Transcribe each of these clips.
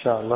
شاء الله.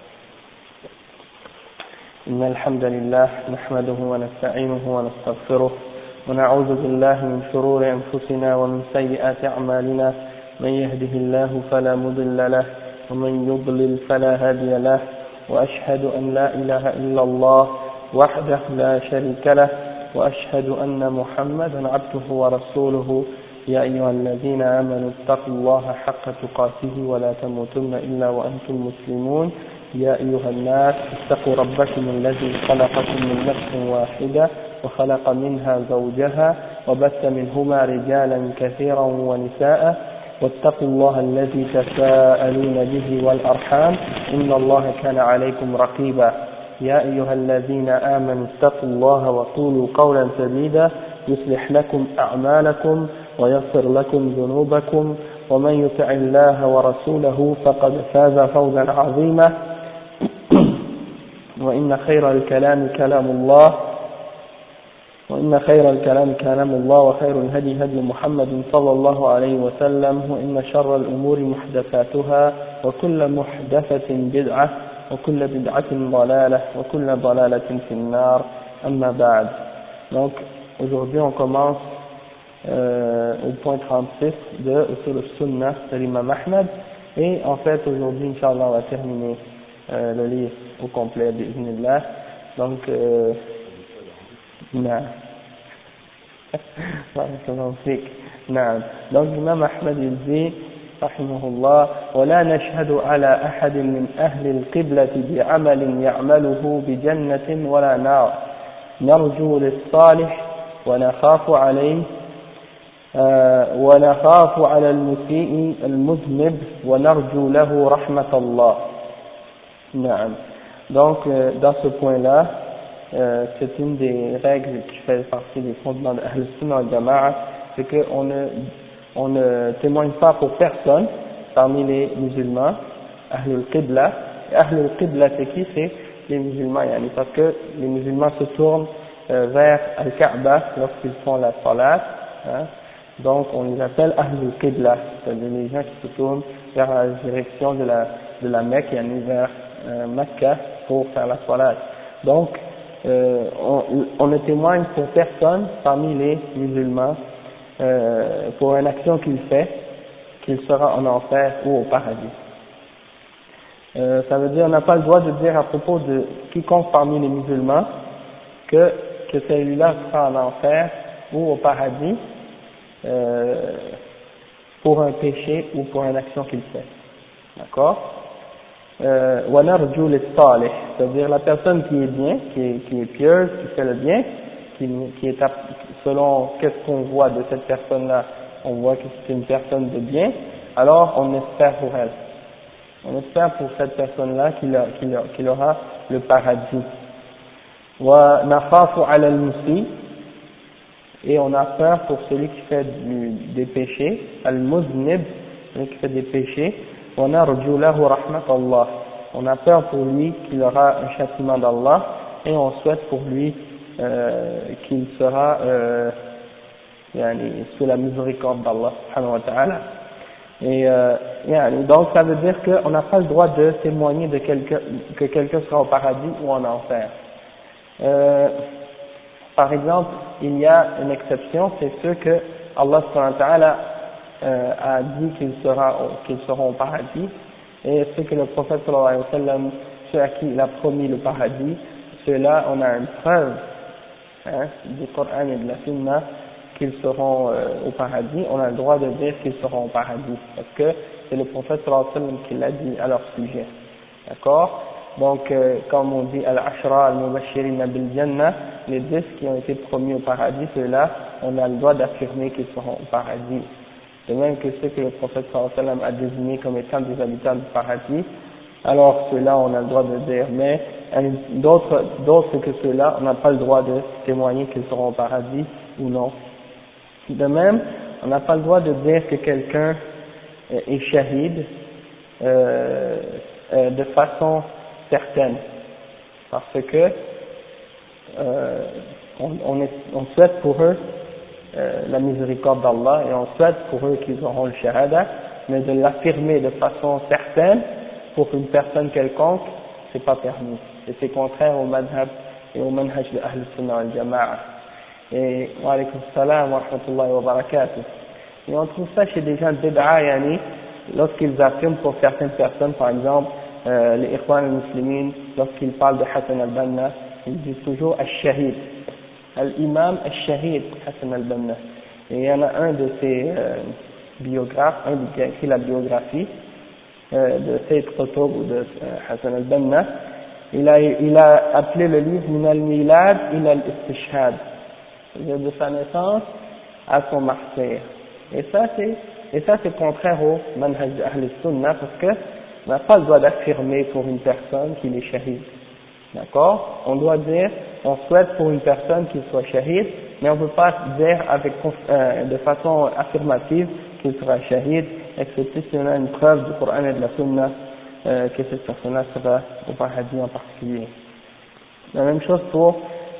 إن الحمد لله نحمده ونستعينه ونستغفره ونعوذ بالله من شرور أنفسنا ومن سيئات أعمالنا. من يهده الله فلا مضل له ومن يضلل فلا هادي له، وأشهد أن لا إله إلا الله وحده لا شريك له، وأشهد أن محمدا عبده ورسوله. يا أيها الذين آمنوا اتقوا الله حق تقاته ولا تموتن إلا وأنتم مسلمون. يا أيها الناس اتقوا ربكم الذي خلقكم من نفس واحدة وخلق منها زوجها وبث منهما رجالا كثيرا ونساء، واتقوا الله الذي تساءلون به والأرحام إن الله كان عليكم رقيبا. يا أيها الذين آمنوا اتقوا الله وقولوا قولا سديدا يصلح لكم أعمالكم ويغفر لكم ذنوبكم، ومن يطع الله ورسوله فقد فاز فوزا عظيما. وإن خير الكلام كلام الله وخير الهدي هدي محمد صلى الله عليه وسلم، وإن شر الأمور محدثاتها وكل محدثة بدعة وكل بدعة ضلالة وكل ضلالة في النار. أما بعد. Donc aujourd'hui on commence au point 36 de Usul al-Sunnah de l'imam Ahmed, et en fait aujourd'hui Inch'Allah on va terminer le livre au complet bi'idhnillah. Donc donc l'imam Ahmed il dit رحمه الله: ولا نشهد على أحد من أهل القبلة بعمل يعمله بجنة ولا نار، نرجو للصالح ونخاف عليه ونخاف على المسيء المذنب ونرجو له رحمة الله. نعم. Donc dans ce point-là, c'est une des règles qui fait partie des fondements de Ahl Sunnah wal Jama'a, c'est qu'on ne témoigne pas pour personne parmi les musulmans, Ahlul Qibla. Ahlul Qibla c'est qui? C'est les musulmans, parce que les musulmans se tournent vers Al-Kaaba lorsqu'ils font la salat, hein. Donc on les appelle Ahlul Qibla, c'est-à-dire les gens qui se tournent vers la direction de la Mecque, vers Mecca pour faire la salat. Donc on ne témoigne pour personne parmi les musulmans pour une action qu'il fait, qu'il sera en enfer ou au paradis. Ça veut dire on n'a pas le droit de dire à propos de quiconque parmi les musulmans que celui-là sera en enfer ou au paradis pour un péché ou pour une action qu'il fait. D'accord? وَنَرْجُو لِلصَّالِحِ, c'est-à-dire la personne qui est bien, qui est pieuse, qui fait le bien, qui est selon qu'est-ce qu'on voit de cette personne-là, on voit que c'est une personne de bien, alors on espère pour elle. On espère pour cette personne-là qu'il aura le paradis. وَنَخَافُ عَلَى الْمُسِيءِ, et on a peur pour celui qui fait des péchés, al-muznib, celui qui fait des péchés, وَنَرْجُو لَهُ رَحْمَةَ اللَّهِ, on a peur pour lui qu'il aura un châtiment d'Allah, et on souhaite pour lui qu'il sera sous la miséricorde d'Allah subhanahu wa ta'ala. Et donc ça veut dire qu'on n'a pas le droit de témoigner de que quelqu'un sera au paradis ou en enfer. Par exemple, il y a une exception, c'est ceux que Allah subhanahu wa ta'ala a dit qu'ils seront au paradis, et ceux que le prophète sallallahu alayhi wa sallam, ceux à qui il a promis le paradis, ceux-là on a une preuve du Coran et de la Sunna qu'ils seront au paradis. On a le droit de dire qu'ils seront au paradis parce que c'est le prophète sallallahu alayhi wa sallam qui l'a dit à leur sujet. D'accord? Donc comme on dit al-ashra al-mubashirin bil jannah, les 10 qui ont été promis au paradis, ceux-là on a le droit d'affirmer qu'ils seront au paradis. De même que ceux que le prophète sallallahu alayhi wa sallam a désignés comme étant des habitants du paradis, alors ceux-là on a le droit de dire, mais d'autres que ceux-là on n'a pas le droit de témoigner qu'ils seront au paradis ou non. De même, on n'a pas le droit de dire que quelqu'un est shahid de façon certaine, parce que on souhaite pour eux la miséricorde d'Allah, et on souhaite pour eux qu'ils auront le shahada, mais de l'affirmer de façon certaine, pour une personne quelconque, c'est pas permis. Et c'est contraire au madhab et au manhaj de Ahl Sunnah wal Jama'a. Et wa alaykum salam wa rahmatullahi wa barakatuh. Et on trouve ça chez des gens de bid'a, yani, lorsqu'ils affirment pour certaines personnes, par exemple, les Ikhwan al-Muslimin, lorsqu'ils parlent de Hassan al-Banna, ils disent toujours al-Shahid. Al-Imam al-Shahid, Hassan al-Banna. Et il y en a un de ses biographes, un qui a écrit la biographie de Sayyid Qutb ou de Hassan al-Banna, il a appelé le livre Min al-Milad ila al-Istishhad, de sa naissance à son martyr. Et ça c'est contraire au manhaj de Ahl Sunnah, parce que on n'a pas le droit d'affirmer pour une personne qu'il est shahid. D'accord? On doit dire, on souhaite pour une personne qu'il soit shahid, mais on ne peut pas dire de façon affirmative qu'il sera shahid, excepté si on a une preuve du Coran et de la Sunna que cette personne-là sera au paradis en particulier. La même chose pour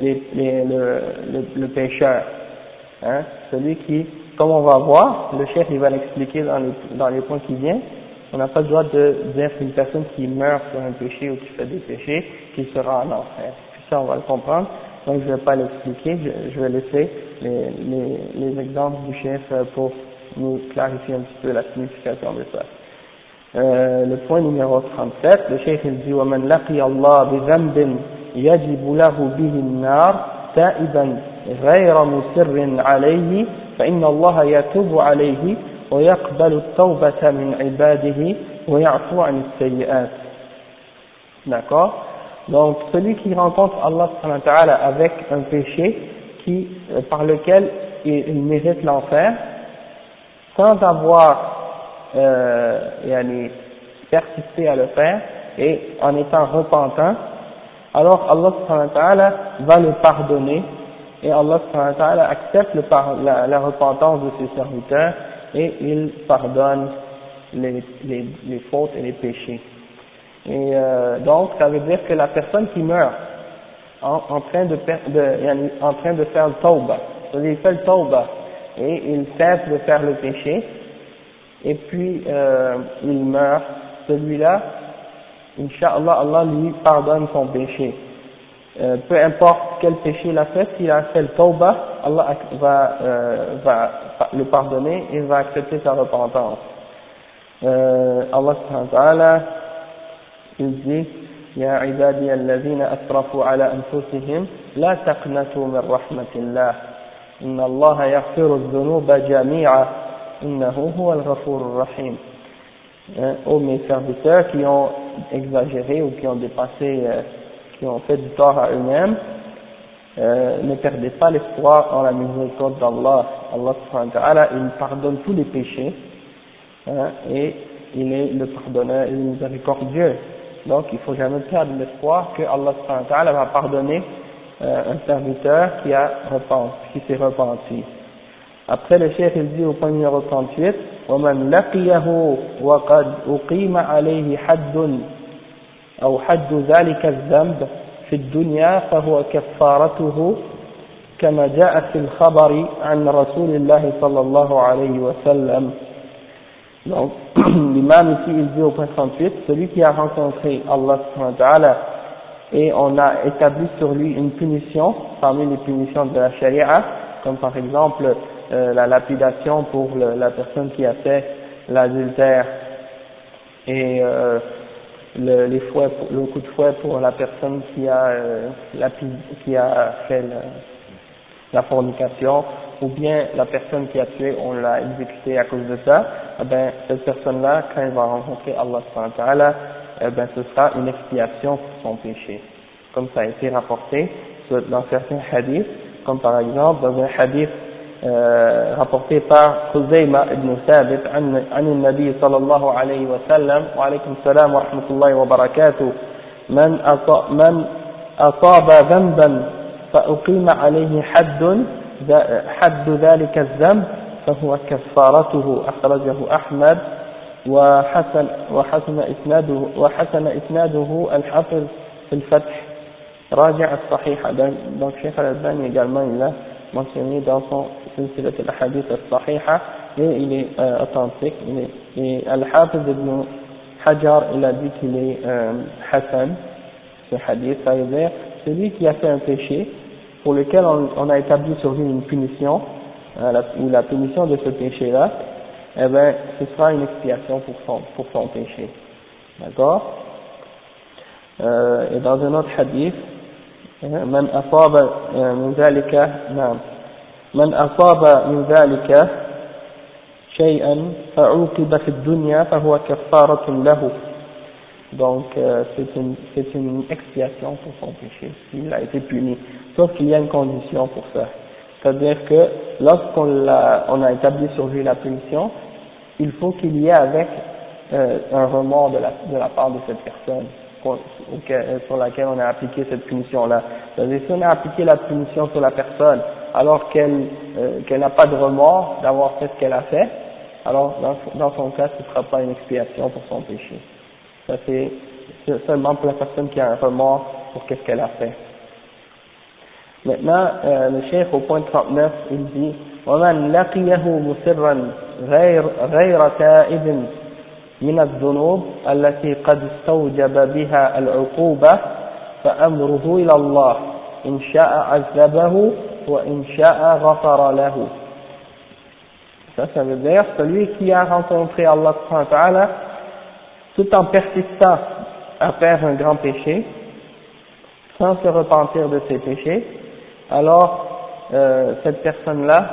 le pécheur, hein, celui qui, comme on va voir, le chef il va l'expliquer dans les points qui viennent, on n'a pas le droit de dire qu'une personne qui meurt sur un péché ou qui fait des péchés, qu'il sera en enfer. Puis ça on va le comprendre, donc je ne vais pas l'expliquer, je vais laisser les exemples du chef pour nous clarifier un petit peu la signification de ça. Le point numéro 37, le chef il dit وَمَنْ لَقِيَ اللَّهَ بِذَنْبٍ يَجِبُ لَهُ بِهِ النَّارِ تَائِبًا غَيْرَ مُصِرٍّ عَلَيْهِ فَإِنَّ اللَّهَ يَتُوبُ عَلَيْهِ وَيَقْبَلُ التَّوْبَةَ مِنْ عِبَادِهِ وَيَعْفُو عَنِ السَّيِّئَاتِ. D'accord? Donc celui qui rencontre Allah subhanahu wa ta'ala avec un péché par lequel il mérite l'enfer, sans avoir persisté à le faire et en étant repentant, alors Allah subhanahu wa ta'ala va le pardonner et Allah subhanahu wa ta'ala accepte la repentance de ses serviteurs et il pardonne les fautes et les péchés. Et donc ça veut dire que la personne qui meurt en train de faire le tawbah, c'est-à-dire il fait le tawbah et il cesse de faire le péché, et puis il meurt, celui-là, Inch'Allah, Allah lui pardonne son péché. Peu importe quel péché il a fait, s'il a fait le tawbah, Allah va le pardonner et va accepter sa repentance. Allah subhanahu wa ta'ala, il dit يا عبادي الذين أسرفوا على أنفسهم لا تقنطوا من رحمة الله إن الله يغفر الذنوب جميعا إنه هو الغفور الرحيم. Ô mes serviteurs qui ont exagéré ou qui ont dépassé, qui ont fait du tort à eux-mêmes, ne perdez pas l'espoir en la miséricorde d'Allah. Allah subhanahu wa ta'ala, il pardonne tous les péchés, hein, et il est le pardonneur et le miséricordieux. Donc il ne faut jamais perdre l'espoir que Allah subhanahu wa ta'ala va pardonner un serviteur qui s'est repenti. Après le chef il dit au point numéro 38, وَمَنْ لَقِيَهُ وَقَدْ أُقِيمَ عَلَيْهِ حَدٌّ أو حد ذلك الذنب في الدنيا فهو كفارته كما جاء في الخبر عن رسول الله صلى الله عليه وسلم. Donc, l'imam ici, il dit au point 38, celui qui a rencontré Allah subhanahu wa ta'ala et on a établi sur lui une punition, parmi les punitions de la charia, comme par exemple la lapidation pour la personne qui a fait l'adultère et le coup de fouet pour la personne qui a fait la fornication, ou bien la personne qui a tué, on l'a exécuté à cause de ça, eh ben, cette personne-là, quand elle va rencontrer Allah subhanahu wa ta'ala, eh ben, ce sera une expiation pour son péché. Comme ça a été rapporté dans certains hadiths, comme par exemple dans un hadith rapporté par Khuzayma ibn Thabit عن النبي صلى الله عليه وسلم وعليكم السلام ورحمة الله وبركاته من أصاب ذنبا فأقيم عليه حد ذلك الذنب فهو كفارته أخرجه أحمد وحسن إسناده الحافظ في الفتح راجع الصحيح. Donc Cheikh Al-Albani également il l'a mentionné dans son silsilat al-hadith al-sahiha et il est authentique. Et Al-Hafiz ibn Hajar, il a dit qu'il est Hassan, ce hadith, ça veut dire celui qui a fait un péché pour lequel on a établi sur lui une punition, ou la punition de ce péché-là, eh ben, ce sera une expiation pour son péché. D'accord? Et dans un autre hadith, من أصاب من ذلك نعم من أصاب من ذلك شيئا فعوقب في الدنيا فهو كفارة له. Donc c'est une expiation pour son péché s'il a été puni, sauf qu'il y a une condition pour ça, c'est-à-dire que lorsqu'on a établi sur lui la punition, il faut qu'il y ait avec un remords de la part de cette personne sur laquelle on a appliqué cette punition-là. C'est-à-dire si on a appliqué la punition sur la personne alors qu'elle n'a pas de remords d'avoir fait ce qu'elle a fait, alors dans son cas ce ne sera pas une expiation pour son péché. Ça c'est seulement pour la personne qui a un remords pour qu'est-ce qu'elle a fait. Maintenant, le cheikh au point 39, il dit وَمَنْ لَقِيَهُ مُسِرًّا غَيْرَ تَائِبٍ من الذنوب التي قد استوجب بها العقوبة فأمره إلى الله إن شاء عذبه وإن شاء غفر له. Ça veut dire celui qui a rencontré Allah subhanahu wa ta'ala tout en persistant à faire un grand péché sans se repentir de ses péchés, alors cette personne-là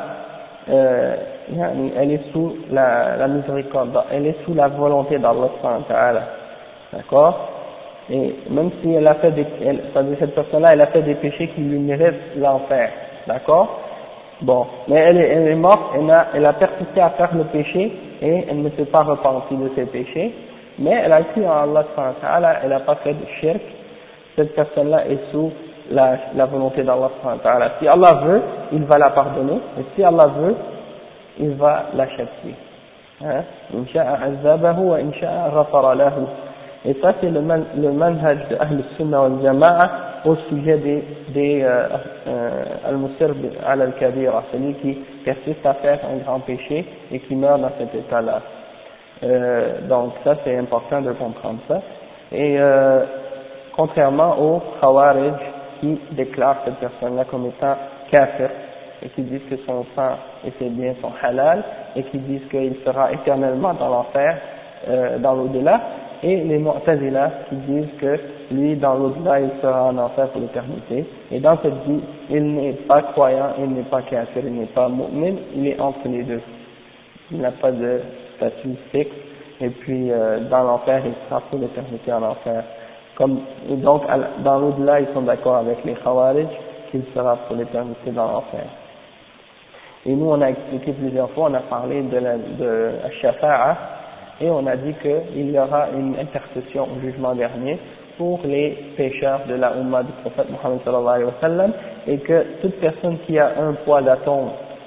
elle est sous la miséricorde, elle est sous la volonté d'Allah subhanahu wa ta'ala, d'accord, et même si elle a fait cette personne-là elle a fait des péchés qui lui méritent l'enfer, d'accord, bon, mais elle est morte, elle a persisté à faire le péché et elle ne s'est pas repentie de ses péchés, mais elle a cru en Allah subhanahu wa ta'ala, elle n'a pas fait de shirk. Cette personne-là est sous la volonté d'Allah subhanahu wa ta'ala. Si Allah veut, il va la pardonner, et si Allah veut, il va la châtier. In sha'a azabahu wa in sha'a ghafara lahu. Et ça c'est le manhaj de Ahl Sunnah wal Jama'a au sujet des al-musir ala al-kabira, celui qui persiste à faire un grand péché et qui meurt dans cet état-là. Donc ça c'est important de comprendre ça. Et contrairement aux Khawarij qui déclarent cette personne-là comme étant kafir et qui disent que son sang et ses biens sont halal et qui disent qu'il sera éternellement dans l'enfer, dans l'au-delà, et les Mu'tazila qui disent que lui dans l'au-delà il sera en enfer pour l'éternité, et dans cette vie il n'est pas croyant, il n'est pas kafir, il n'est pas mu'min, il est entre les deux, il n'a pas de statut fixe, et puis dans l'enfer il sera pour l'éternité en enfer. Et donc dans l'au-delà ils sont d'accord avec les Khawarij qu'il sera pour l'éternité dans l'enfer. Et nous on a expliqué plusieurs fois, on a parlé de Shafa'a, et on a dit qu'il y aura une intercession au jugement dernier pour les pécheurs de la Ummah du prophète Muhammad sallallahu alayhi wa sallam, et que toute personne qui a un poids d'atome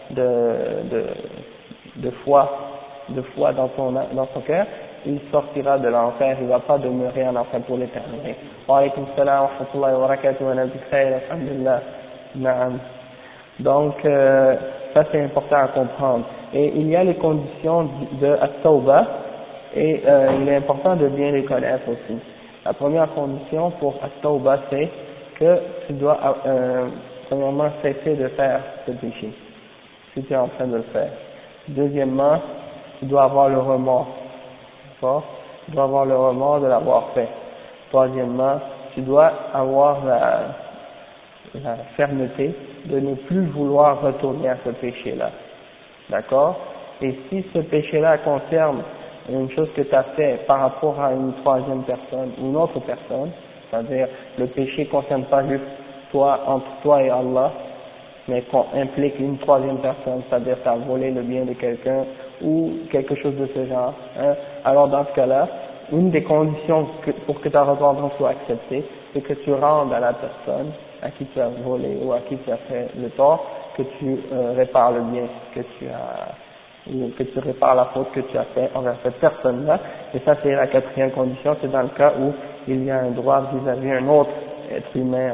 de foi dans son cœur, il sortira de l'enfer, il ne va pas demeurer en enfer pour l'éternité. Wa alaykum salam wa rahmatullahi wa barakatuh wa nabi khayr, alhamdulillah. Naam. Donc, ça c'est important à comprendre. Et il y a les conditions de at-tawbah, et il est important de bien les connaître aussi. La première condition pour at-tawbah, c'est que tu dois premièrement cesser de faire ce péché, si tu es en train de le faire. Deuxièmement, tu dois avoir le remords. Tu dois avoir le remords de l'avoir fait. Troisièmement, tu dois avoir la fermeté de ne plus vouloir retourner à ce péché-là. D'accord? Et si ce péché-là concerne une chose que tu as fait par rapport à une troisième personne, ou une autre personne, c'est-à-dire le péché ne concerne pas juste entre toi et Allah, mais qu'on implique une troisième personne, c'est-à-dire tu as volé le bien de quelqu'un ou quelque chose de ce genre, alors dans ce cas-là, une des conditions pour que ta repentance soit acceptée, c'est que tu rendes à la personne à qui tu as volé ou à qui tu as fait le tort, que tu répares le bien ou que tu répares la faute que tu as fait envers cette personne-là. Et ça c'est la quatrième condition, c'est dans le cas où il y a un droit vis-à-vis un autre être humain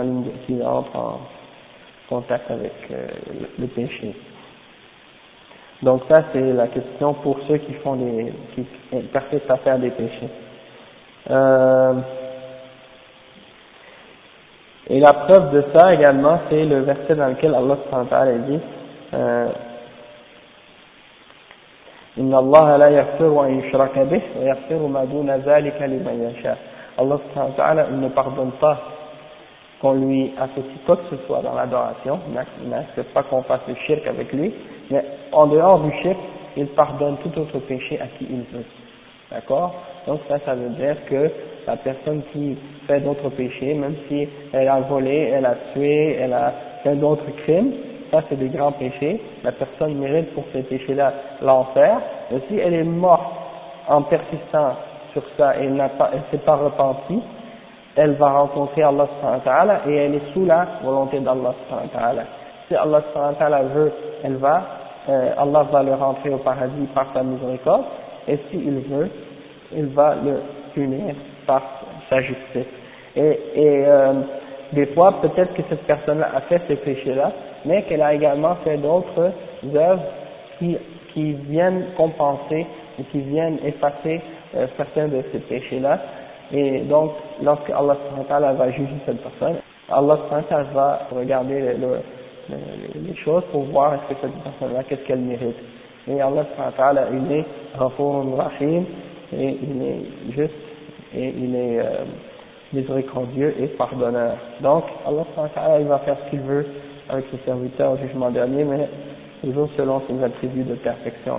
qui entre en contact avec le péché. Donc ça c'est la question pour ceux qui font qui persistent à faire des péchés. Et la preuve de ça également, c'est le verset dans lequel Allah subhanahu wa ta'ala dit Inna Allah la yaghfiru an yushraka bih wa yaghfiru ma duna dhalika liman yasha. Allah subhanahu wa ta'ala, il ne pardonne pas qu'on lui associe quoi que ce soit dans l'adoration, il n'accepte pas qu'on fasse le shirk avec lui, mais en dehors du shirk, il pardonne tout autre péché à qui il veut. D'accord? Donc ça veut dire que la personne qui fait d'autres péchés, même si elle a volé, elle a tué, elle a fait d'autres crimes, ça c'est des grands péchés, la personne mérite pour ces péchés-là l'enfer, mais si elle est morte en persistant sur ça et elle s'est pas repentie, elle va rencontrer Allah subhanahu wa ta'ala et elle est sous la volonté d'Allah subhanahu wa ta'ala. Si Allah subhanahu wa ta'ala veut, Allah va le rentrer au paradis par sa miséricorde, et s'il veut, il va le punir par sa justice. Et des fois, peut-être que cette personne-là a fait ces péchés-là, mais qu'elle a également fait d'autres œuvres qui viennent compenser et qui viennent effacer certains de ces péchés-là. Et donc, lorsque Allah subhanahu wa ta'ala va juger cette personne, Allah subhanahu wa ta'ala va regarder les choses pour voir est-ce que cette personne-là, qu'est-ce qu'elle mérite. Et Allah subhanahu wa ta'ala, il est Ghafurun Rahim, et il est juste, et il est miséricordieux et pardonneur. Donc, Allah subhanahu wa ta'ala, il va faire ce qu'il veut avec ses serviteurs au jugement dernier, mais toujours selon ses attributs de perfection.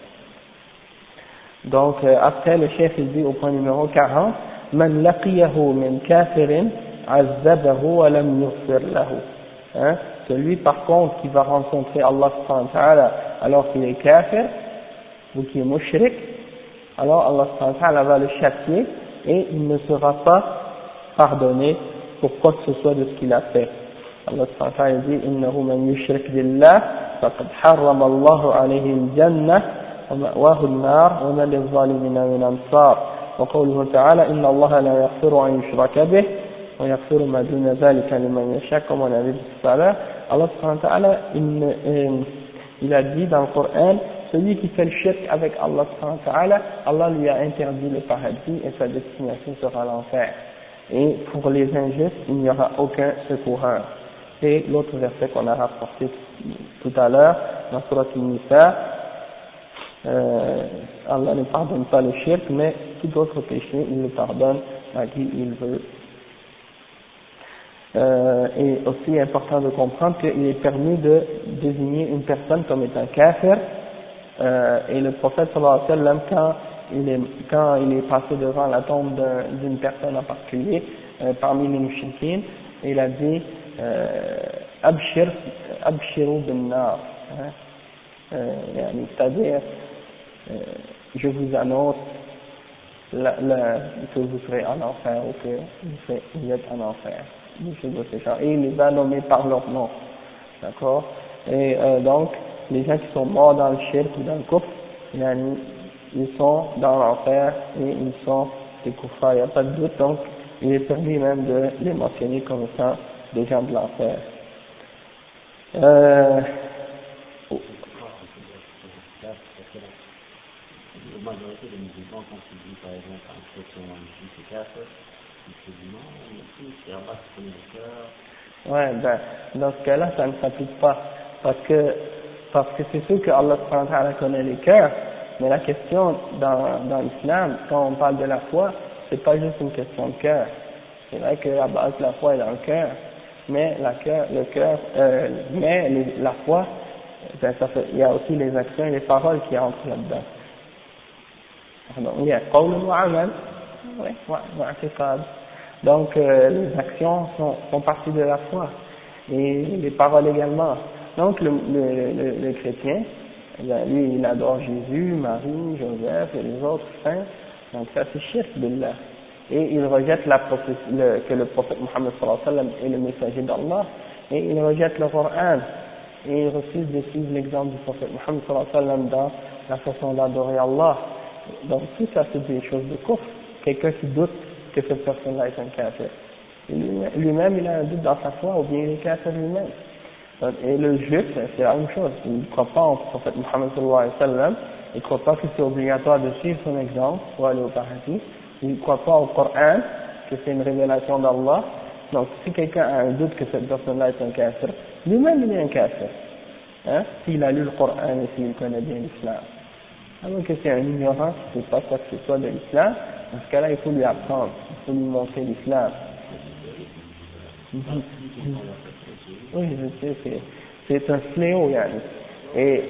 Donc, après, le chef, il dit au point numéro 40, Man laqiyahu min kafirin azzabahu wa lam yughfir lahu. Celui, par contre, qui va rencontrer Allah subhanahu wa ta'ala alors qu'il est kafir, ou qu'il est mushrik, alors Allah subhanahu wa ta'ala va le châtier et il ne sera pas pardonné pour quoi que ce soit de ce qu'il a fait. Allah subhanahu wa ta'ala dit innahu man yushrik billah faqad harrama Allahu alayhi al-jannah wa ma'wahu an-nar wa ma lil-zalimina min ansar wa qawluhu ta'ala inna Allah la yaghfiru an yushraka bih wa yaghfiru ma duna dhalika liman yasha, comme on avait dit tout à l'heure. Allah subhanahu wa ta'ala il a dit dans le Coran, celui qui fait le shirk avec Allah subhanahu wa ta'ala, Allah lui a interdit le paradis et sa destination sera l'enfer. Et pour les injustes, il n'y aura aucun secoureur. Et l'autre verset qu'on a rapporté tout à l'heure, dans Surat An-Nisa, Allah ne pardonne pas le shirk, mais tout autre péché, il le pardonne à qui il veut. Et aussi important de comprendre qu'il est permis de désigner une personne comme étant kafir, et le prophète sallallahu alayhi wa sallam, quand il est passé devant la tombe d'une personne en particulier, parmi les mouchikines, il a dit Abshiru bin nar, c'est-à-dire je vous annonce que vous serez en enfer ou que vous êtes en enfer. Et il les a nommés par leur nom, d'accord. Et donc les gens qui sont morts dans le shirk ou dans le kufr, ils sont dans l'enfer et ils sont des kuffars, il n'y a pas de doute. Donc il est permis même de les mentionner comme étant des gens de l'enfer. La majorité des musulmans, quand ils disent par exemple un chrétien ou un juif est kafir, ils se disent non, c'est Allah qui connaît le cœur. Ouais, ben, dans ce cas-là, ça ne s'applique pas. Parce que c'est sûr que Allah subhanahu wa ta'ala connaît les cœurs, mais la question dans l'islam, quand on parle de la foi, c'est pas juste une question de cœur. C'est vrai que la base de la foi est dans le cœur, mais la foi, ben, il y a aussi les actions et les paroles qui entrent là-dedans. Il y a qawl wa amal, wa i'tiqad. Donc les actions font partie de la foi et les paroles également. Donc le chrétien, lui il adore Jésus, Marie, Joseph et les autres saints. Donc ça c'est shirk billah. Et il rejette que le prophète Mohammed sallallahu alayhi wa sallam est le messager d'Allah, et il rejette le Coran et il refuse de suivre l'exemple du prophète Mohammed sallallahu alayhi wa sallam dans la façon d'adorer Allah. Donc tout ça c'est des choses de kufr. Quelqu'un qui doute que cette personne-là est un kafir. Lui-même il a un doute dans sa foi ou bien il est kafir lui-même. Et le juif, c'est la même chose. Il ne croit pas au prophète Muhammad sallallahu alayhi wa sallam, il ne croit pas que c'est obligatoire de suivre son exemple pour aller au paradis, il ne croit pas au Coran, que c'est une révélation d'Allah. Donc si quelqu'un a un doute que cette personne-là est un kafir, lui-même il est un kafir, hein, s'il a lu le Coran et s'il connaît bien l'islam. Alors que c'est un ignorant qui ne sait pas quoi que ce soit de l'islam, dans ce cas-là il faut lui apprendre, il faut lui montrer l'islam. Oui, je sais, c'est un fléau, yani. Et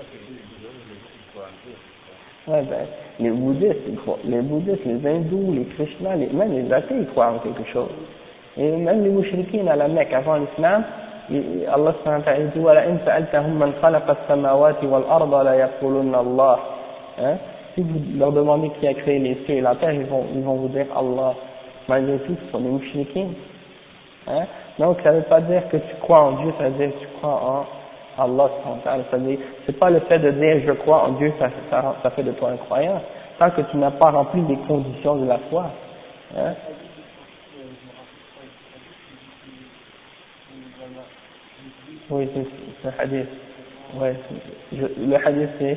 ouais, ben, les bouddhistes, les hindous, les krishnas, même les athées, ils croient en quelque chose. Et même les mouchriquins à la Mecque, avant l'islam, Allah subhanahu wa ta'ala dit وَلَئِنْ سَأَلْتَهُمْ مَنْ خَلَقَ السَّمَاوَاتِ وَالْأَرْضَ لَيَقُولُنَّ اللَّهُ. Hein? Si vous leur demandez qui a créé les cieux et la terre, ils vont vous dire Allah. Malgré tout, ce sont des mouchriquins. Hein? Donc ça ne veut pas dire que tu crois en Dieu, ça veut dire que tu crois en Allah. C'est pas le fait de dire je crois en Dieu, ça fait de toi un croyant, tant que tu n'as pas rempli les conditions de la foi. Hein? Oui, c'est un hadith. Ouais, le hadith c'est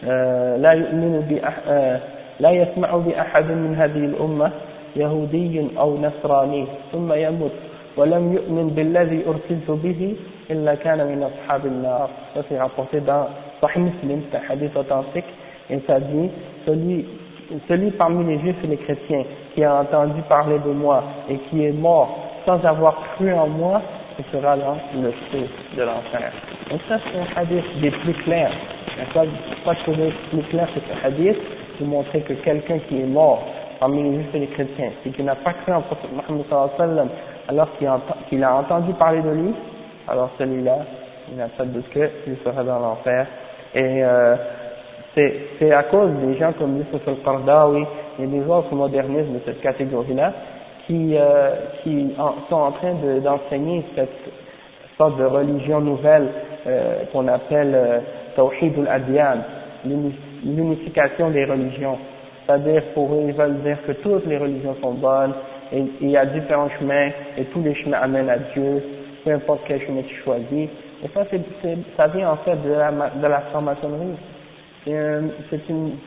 لا يسمع بأحد من هذه الأمة يهودي أو نصراني ثم يموت ولم يؤمن بالذي أرسلت به إلا كان من أصحاب النار. Ça c'est rapporté dans Sahih Muslim, c'est un hadith authentique, et ça dit celui parmi les juifs et les chrétiens qui a entendu parler de moi et qui est mort sans avoir cru en moi, il sera dans le feu de l'enfer. Donc ça c'est un hadith des plus clairs. Pas trouver plus clair que ce hadith pour montrer que quelqu'un qui est mort parmi les juifs et les chrétiens et qui n'a pas cru en prophète Muhammad sallallahu alayhi wa sallam alors qu'il a entendu parler de lui, alors celui-là, il n'a pas de doute qu'il sera dans l'enfer. Et c'est à cause des gens comme Yusuf al-Qardawi et des autres modernistes de cette catégorie-là qui sont en train d'enseigner cette sorte de religion nouvelle qu'on appelle Tawhid al-Adyan, l'unification des religions. C'est-à-dire pour eux, ils veulent dire que toutes les religions sont bonnes, et il y a différents chemins, et tous les chemins amènent à Dieu, peu importe quel chemin tu choisis. Et ça, ça vient en fait de la franc-maçonnerie. C'est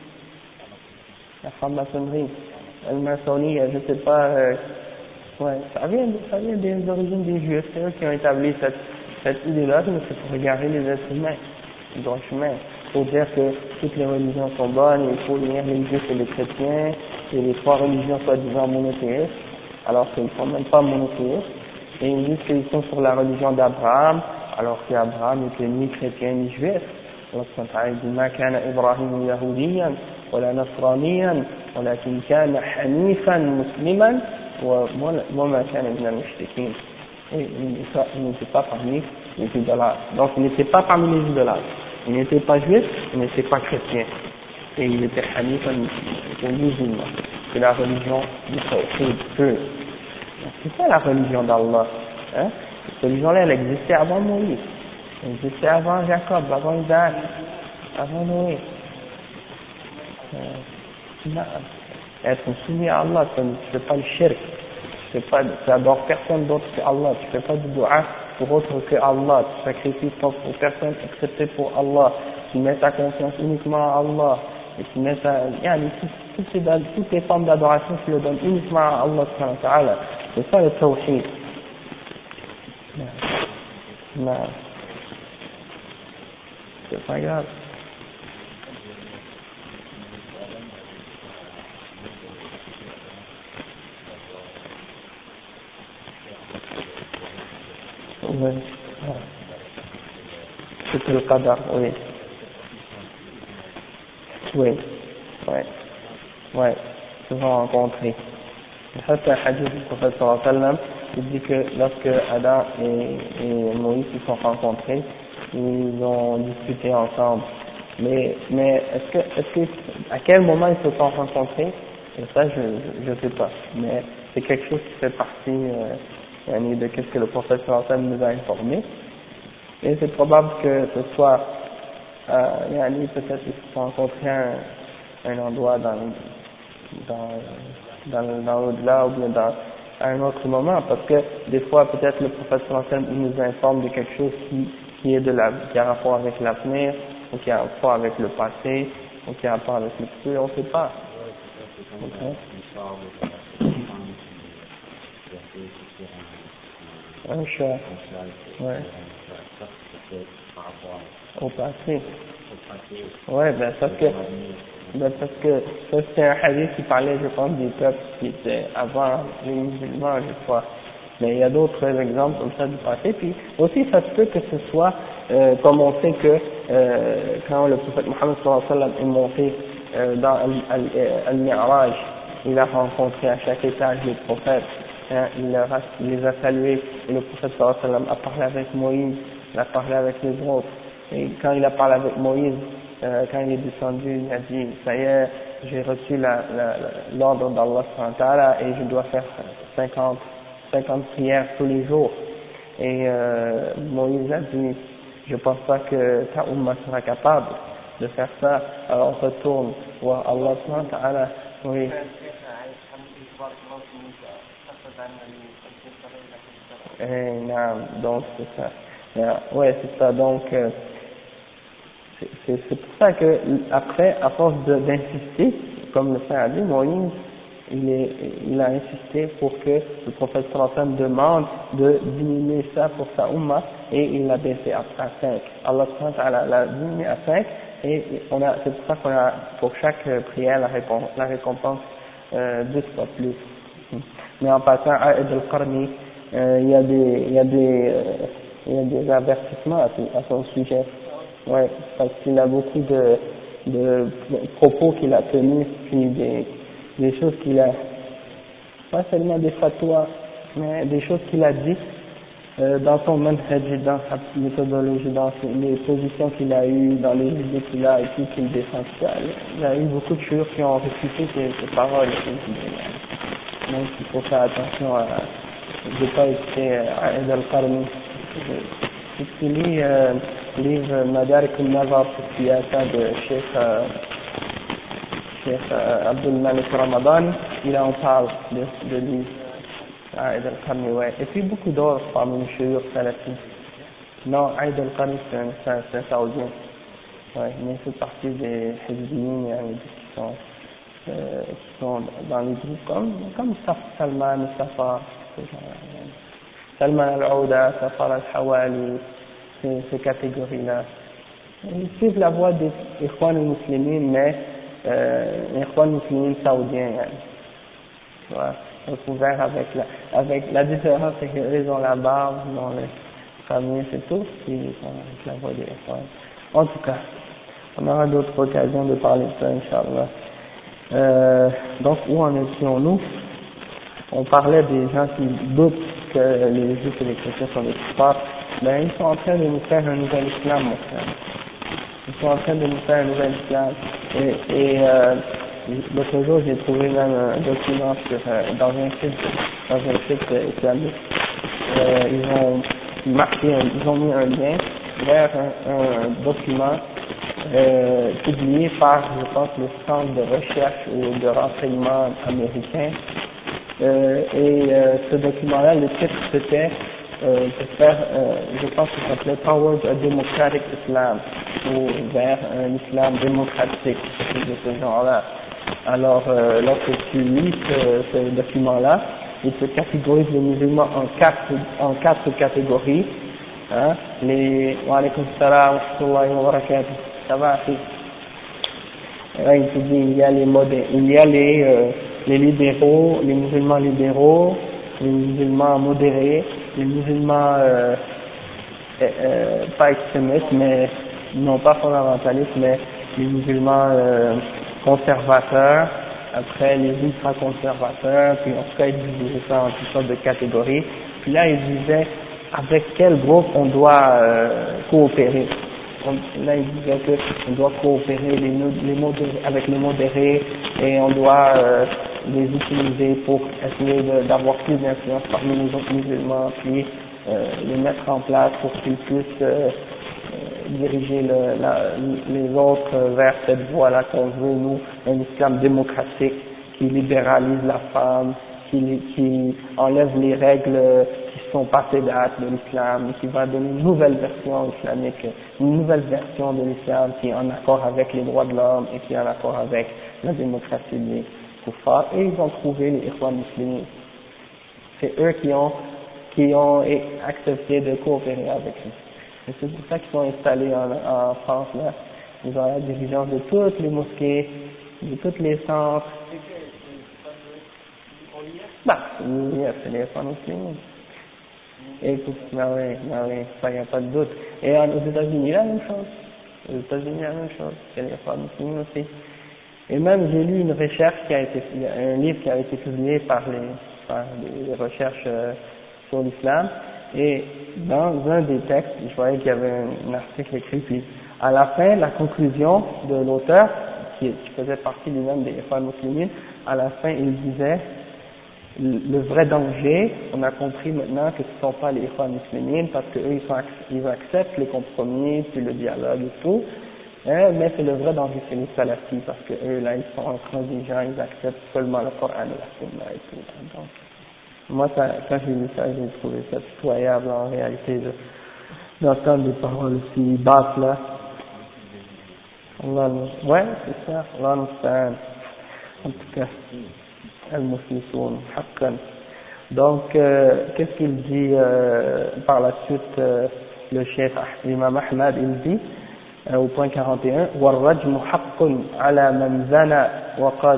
la franc-maçonnerie, la maçonnerie, je sais pas, ouais, ça vient des origines des Juifs, c'est eux qui ont établi cette idée-là, mais c'est pour regarder les êtres humains, le droit chemin. Pour dire que toutes les religions sont bonnes, il faut unir les juifs et les chrétiens, et les trois religions soi-disant monothéistes, alors qu'ils ne sont même pas monothéistes, et ils disent qu'ils sont sur la religion d'Abraham, alors qu'Abraham n'était ni chrétien ni juif. Allah subhanahu wa ta'ala dit ما كان إبراهيم يهوديا ولا نصرانيا ولكن كان حنيفا مسلما وما كان من المشركين. Et il n'était pas parmi les idolâtres. Donc il n'était pas parmi les idolâtres. Il n'était pas juif, il n'était pas chrétien. Et il était hanif, il était musulman. C'est la religion du tawhid pur. C'est ça la religion d'Allah. Hein? Cette religion-là, elle existait avant Moïse. Elle existait avant Jacob, avant Isaac, avant Noé. Être soumis à Allah, tu ne fais pas le shirk. Tu n'adores personne d'autre que Allah. Tu ne fais pas du dua pour autre que Allah. Tu sacrifies pour personne excepté pour Allah. Tu mets ta confiance uniquement à Allah. Et tu mets toutes les formes d'adoration, tu le donnes uniquement à Allah subhanahu wa ta'ala. C'est ça le tawhid. Non. C'est pas grave. Oui. C'est le qadar, oui. Oui. Ouais. Ouais. Se sont rencontrés. Ça c'est un hadith du prophète sallallahu alayhi wa sallam qui dit que lorsque Adam et Moïse se sont rencontrés, ils ont discuté ensemble. Mais est-ce que à quel moment ils se sont rencontrés? Et ça je sais pas. Mais c'est quelque chose qui fait partie de qu'est-ce que le prophète sallallahu alayhi wa sallam nous a informé. Et c'est probable que ce soit peut-être qu'ils se sont rencontrés à un endroit dans l'au-delà ou bien à un autre moment, parce que des fois peut-être le prophète sallallahu alayhi wa sallam nous informe de quelque chose qui est qui a rapport avec l'avenir, ou qui a rapport avec le passé, ou qui a rapport avec le futur, on ne sait pas. Un chat. Ouais. Au passé. Ouais, parce que ça c'est un hadith qui parlait, je pense, des peuples qui étaient avant les musulmans, je crois. Mais il y a d'autres exemples comme ça du passé. Puis aussi, ça se peut que ce soit, comme on sait que quand le prophète Mohammed sallallahu alayhi wa sallam est monté dans Al-Mi'raj, il a rencontré à chaque étage les prophètes, hein, il les a salués, et le prophète sallallahu alayhi wa sallam a parlé avec Moïse, il a parlé avec les autres. Et quand il a parlé avec Moïse, quand il est descendu, il a dit, ça y est, j'ai reçu l'ordre d'Allah subhanahu wa ta'ala et je dois faire 50 prières tous les jours. Et Moïse a dit, je pense pas que ta umma sera capable de faire ça, alors on retourne voir Allah subhanahu wa ta'ala. Oui. Donc c'est ça. Ouais, c'est ça. Donc c'est pour ça que après, à force d'insister, comme le frère a dit, Moïse, il a insisté pour que le prophète sallallahu alayhi wa sallam demande de diminuer ça pour sa umma, et il l'a baissé à 5. Allah subhanahu wa ta'ala l'a diminué à 5, et c'est pour ça qu'on a pour chaque prière la récompense 10 fois plus. Mais en passant à Aïd al-Qarni, il y a des avertissements à son sujet. Ouais, parce qu'il a beaucoup de propos qu'il a tenus, puis des choses qu'il a, pas seulement des fatwas, mais des choses qu'il a dit dans son manhaj, dans sa méthodologie, dans les positions qu'il a eues, dans les idées qu'il a et tout, qu'il défend. Il y a eu beaucoup de choses qui ont réfuté ses paroles. Donc il faut faire attention à ne pas écouter Aïd al-Qarni. Tu lis livre Madarik al-Nazar fi Siyasa de Cheikh Abdul Malik Ramadan, il en parle de lui, Aïd al-Qarni, ouais. Et puis beaucoup d'autres parmi les chouyours salafis. Non, Aïd al-Qarni c'est un saoudien, ouais, mais c'est partie des hizbiyin qui sont dans les groupes comme Salman al-Safar, Salman al-Aouda, Safar al-Hawali, ces catégories-là. Ils suivent la voie des Ikhwan al-Muslimin, mais Ikhwan al-Muslimin saoudiens. Voilà. Recouvert avec la différence, c'est qu'ils ont la barbe, ils ont le famille, c'est tout, puis ils sont avec la voie des Ikhwan. En tout cas, on aura d'autres occasions de parler de ça, Inch'Allah. Donc, où en étions-nous? On parlait des gens qui doutent que les Juifs et les chrétiens sont des kuffars. Ben, ils sont en train de nous faire un nouvel islam, mon frère. Ils sont en train de nous faire un nouvel islam. Et l'autre jour, j'ai trouvé même un document dans un site islamique. Ils ont mis un lien vers un document publié par, je pense, le centre de recherche ou de renseignement américain. Ce document-là, le titre c'était je pense que ça s'appelait Towards a Democratic Islam, ou vers un islam démocratique, de ce genre-là. Alors, lorsque tu lis ce document-là, il te catégorise les musulmans en quatre catégories. Hein, wa alaykum salam wa rahmatullahi wa barakatuh. Ça va, il te dit, il y a les libéraux, les musulmans libéraux, les musulmans modérés, les musulmans pas extrémistes, mais non pas fondamentalistes, mais les musulmans conservateurs, après les ultra-conservateurs, puis en tout cas ils divisaient ça en toutes sortes de catégories. Puis là ils disaient avec quel groupe on doit coopérer. Là ils disaient qu'on doit coopérer avec les modérés, et on doit les utiliser pour essayer d'avoir plus d'influence parmi les autres musulmans, puis les mettre en place pour qu'ils puissent diriger les autres vers cette voie-là qu'on veut, nous, un islam démocratique qui libéralise la femme, qui enlève les règles qui sont passées date de l'islam, et qui va donner une nouvelle version islamique, une nouvelle version de l'islam qui est en accord avec les droits de l'homme et qui est en accord avec la démocratie des kuffars, et ils ont trouvé les Ikhwan musulmans. C'est eux qui ont accepté de coopérer avec eux. Et c'est pour ça qu'ils sont installés en France, là. Ils ont la dirigeance de toutes les mosquées, de tous les centres. Bah, oui, c'est les Ikhwan musulmans. Et oui, ça y a pas de doute. Et aux États-Unis, la même chose. Aux États-Unis, la même chose. C'est les Ikhwan musulmans aussi. Et même, j'ai lu une recherche un livre qui a été publié par des recherches sur l'islam, et dans un des textes, je voyais qu'il y avait un article écrit, puis à la fin, la conclusion de l'auteur, qui faisait partie lui-même des Ikhwan musulmans, à la fin, il disait, le vrai danger, on a compris maintenant que ce ne sont pas les Ikhwan musulmans, parce qu'eux, ils acceptent les compromis, puis le dialogue et tout, mais c'est le vrai danger, c'est les salafis, parce que eux, là, ils sont intransigeants, ils acceptent seulement le Coran et la Sunna et tout. Donc, moi, quand j'ai lu ça, j'ai trouvé ça pitoyable, en réalité, d'entendre des paroles aussi basses, là. Ouais, c'est ça, Allah musta'an. En tout cas, al-muflisoun, haqqan. Donc, qu'est-ce qu'il dit par la suite, le chef Imam Ahmad, il dit, au point 41, وَالرَّجْمُ حَقٌّ عَلَى مَنْ زَنَى وَقَدْ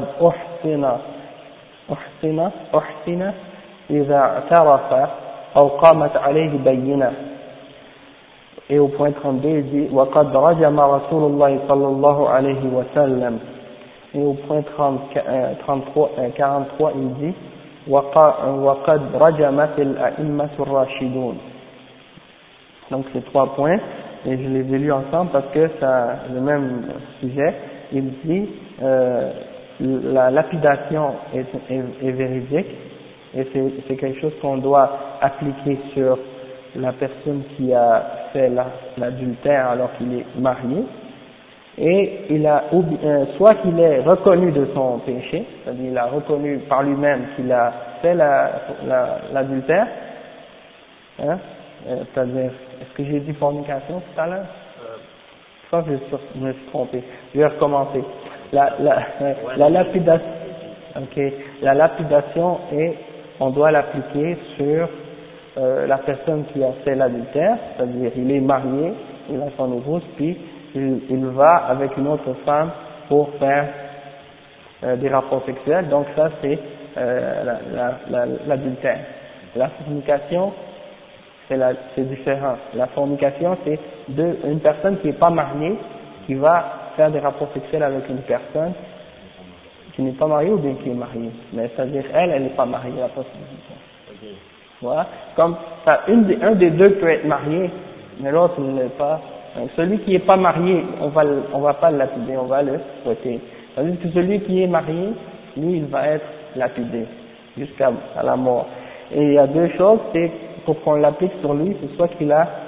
أُحْسِنَ إِذَا اعْتَرَفَ أَوْ قَامَتْ عَلَيْهِ بَيِّنَةٌ. Et au point 32, il dit وَقَدْ رَجَمَ رَسُولُ اللَّهِ صَلَّى اللَّهُ عَلَيْهِ وسلم. Et au point 43, il dit وَقَدْ رَجَمَتِ الْأَئِمَّةُ الرَّاشِدُونَ. Donc ces 3 points, et je les ai lus ensemble parce que ça, le même sujet, il dit la lapidation est véridique, et c'est quelque chose qu'on doit appliquer sur la personne qui a fait l'adultère alors qu'il est marié, et soit qu'il ait reconnu de son péché, c'est-à-dire il a reconnu par lui-même qu'il a fait l'adultère, hein, c'est-à-dire, est-ce que j'ai dit fornication tout à l'heure? Je pense que je me suis trompé. Je vais recommencer. La lapidation, la lapidation on doit l'appliquer sur la personne qui a fait l'adultère, c'est-à-dire il est marié, il a son épouse, puis il va avec une autre femme pour faire des rapports sexuels, donc ça c'est l'adultère. La fornication, c'est différent. La fornication, c'est une personne qui n'est pas mariée, qui va faire des rapports sexuels avec une personne qui n'est pas mariée ou bien qui est mariée. Mais c'est-à-dire, elle n'est pas mariée, la possibilité. Voilà. Comme un des deux peut être marié, mais l'autre ne l'est pas. Donc, celui qui n'est pas marié, on va pas le lapider, on va le fouetter. C'est-à-dire que celui qui est marié, lui, il va être lapidé jusqu'à la mort. Et il y a deux choses, c'est pour qu'on l'applique sur lui, c'est soit qu'il a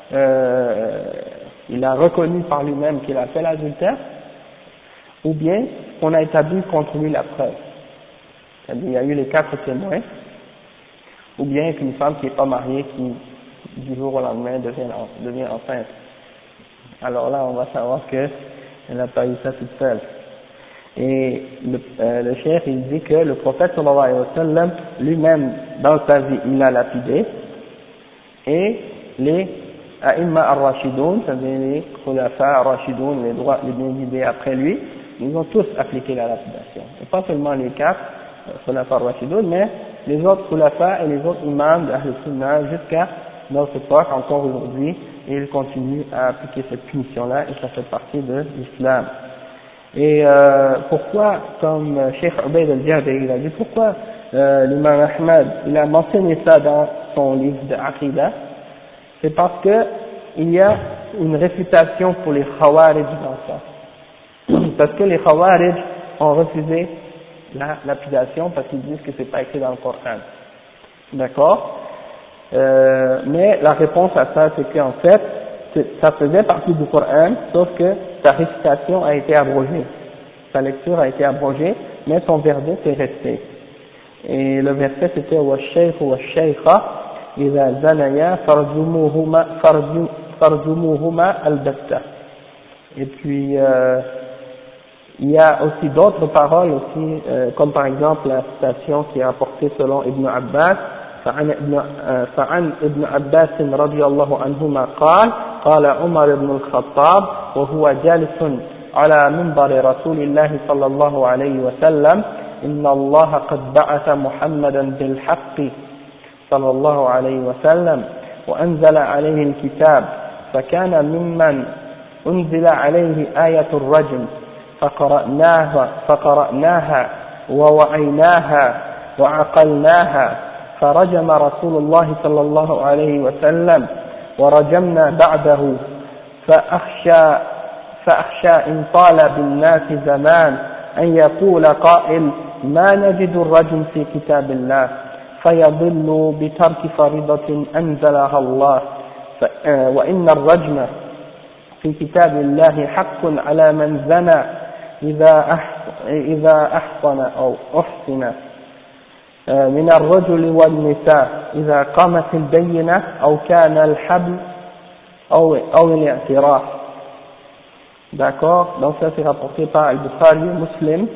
reconnu par lui-même qu'il a fait l'adultère, ou bien qu'on a établi contre lui la preuve. C'est-à-dire il y a eu les 4 témoins, ou bien qu'une femme qui n'est pas mariée, qui du jour au lendemain devient enceinte. Alors là, on va savoir qu'elle n'a pas eu ça toute seule. Et le cheikh, il dit que le prophète sallallahu alayhi wa sallam, lui-même, dans sa vie, il a lapidé, et les a'imma ar-rashidoun, c'est-à-dire les khulafa ar-rashidoun, les bien guidés après lui, ils ont tous appliqué la lapidation. Et pas seulement les 4 khulafa ar-rashidoun, mais les autres khulafa et les autres imams d'Ahl Sunnah jusqu'à notre époque, encore aujourd'hui, et ils continuent à appliquer cette punition-là, et ça fait partie de l'islam. Et pourquoi, comme Cheikh Ubayd al-Jabiri, il a dit, pourquoi l'imam Ahmad, il a mentionné ça dans son livre de Aqidah, c'est parce que il y a une réfutation pour les Khawarij dans ça. Parce que les Khawarij ont refusé la lapidation parce qu'ils disent que c'est pas écrit dans le Coran. D'accord? Mais la réponse à ça, c'est qu'en fait, ça faisait partie du Coran, sauf que sa récitation a été abrogée. Sa lecture a été abrogée, mais son verdict est resté. Et le verset c'était وَالشَّيْخُ وَالشَّيْخَةُ إِذَا زَنَيَا فَارْجُمُوهُمَا الْبَتَّةً. Et puis il y a aussi d'autres paroles aussi, comme par exemple la citation qui est rapportée selon Ibn Abbas, فعن ابن عباس رضي الله عنهما قال عمر بن الخطاب وهو جالس على منبر رسول الله صلى الله عليه وسلم إن الله قد بعث محمدا بالحق صلى الله عليه وسلم وأنزل عليه الكتاب فكان ممن أنزل عليه آية الرجم فقرأناها ووعيناها وعقلناها فرجم رسول الله صلى الله عليه وسلم ورجمنا بعده فأخشى إن طال بالناس زمان أن يقول قائل ما نجد الرجم في كتاب الله فيضل بترك فريضة أنزلها الله وإن الرجم في كتاب الله حق على من زنى إذا أحصن أو أحسن من الرجل والنساء إذا قامت البينة أو كان الحبل أو الاعتراف. D'accord, donc ça c'est rapporté par Al-Bukhari, Muslim,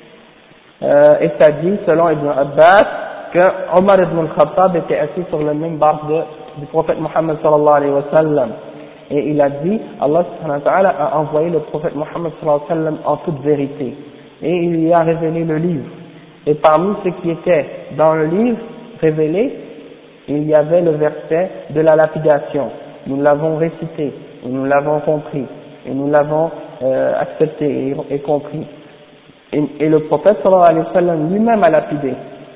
et ça dit selon Ibn Abbas que Omar ibn al-Khattab était assis sur le minbar du prophète Muhammad sallallahu alayhi wa sallam, et il a dit, Allah subhanahu wa ta'ala a envoyé le prophète Muhammad sallallahu alayhi wa sallam en toute vérité, et il lui a révélé le livre, et parmi ce qui était dans le livre révélé, il y avait le verset de la lapidation. Nous l'avons récité, et nous l'avons compris, et nous l'avons accepté et compris. Et le prophète sallallahu alayhi wa sallam lui-même a lapidé.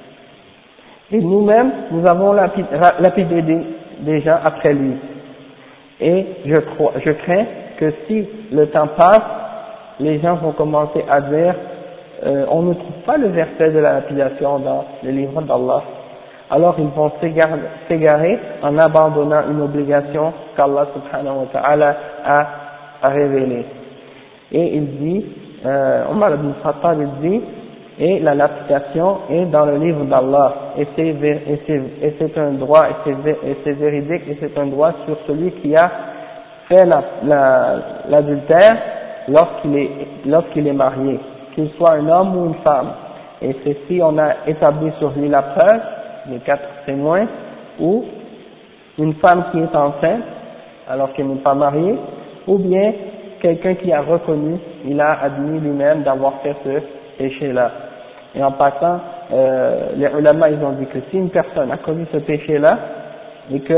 Et nous-mêmes, nous avons lapidé des gens après lui. Et je crains que si le temps passe, les gens vont commencer à dire on ne trouve pas le verset de la lapidation dans le livre d'Allah. Alors ils vont s'égarer en abandonnant une obligation qu'Allah subhanahu wa ta'ala a révélée. Et il dit, Omar ibn Khattab il dit, et la lapidation est dans le livre d'Allah, et c'est un droit, et c'est véridique, et c'est un droit sur celui qui a fait l'adultère lorsqu'il est marié, qu'il soit un homme ou une femme. Et c'est si on a établi sur lui la preuve, les 4 témoins, ou une femme qui est enceinte alors qu'elle n'est pas mariée, ou bien quelqu'un qui a reconnu, il a admis lui-même d'avoir fait ce péché-là. Et en passant, les ulama ils ont dit que si une personne a commis ce péché-là et que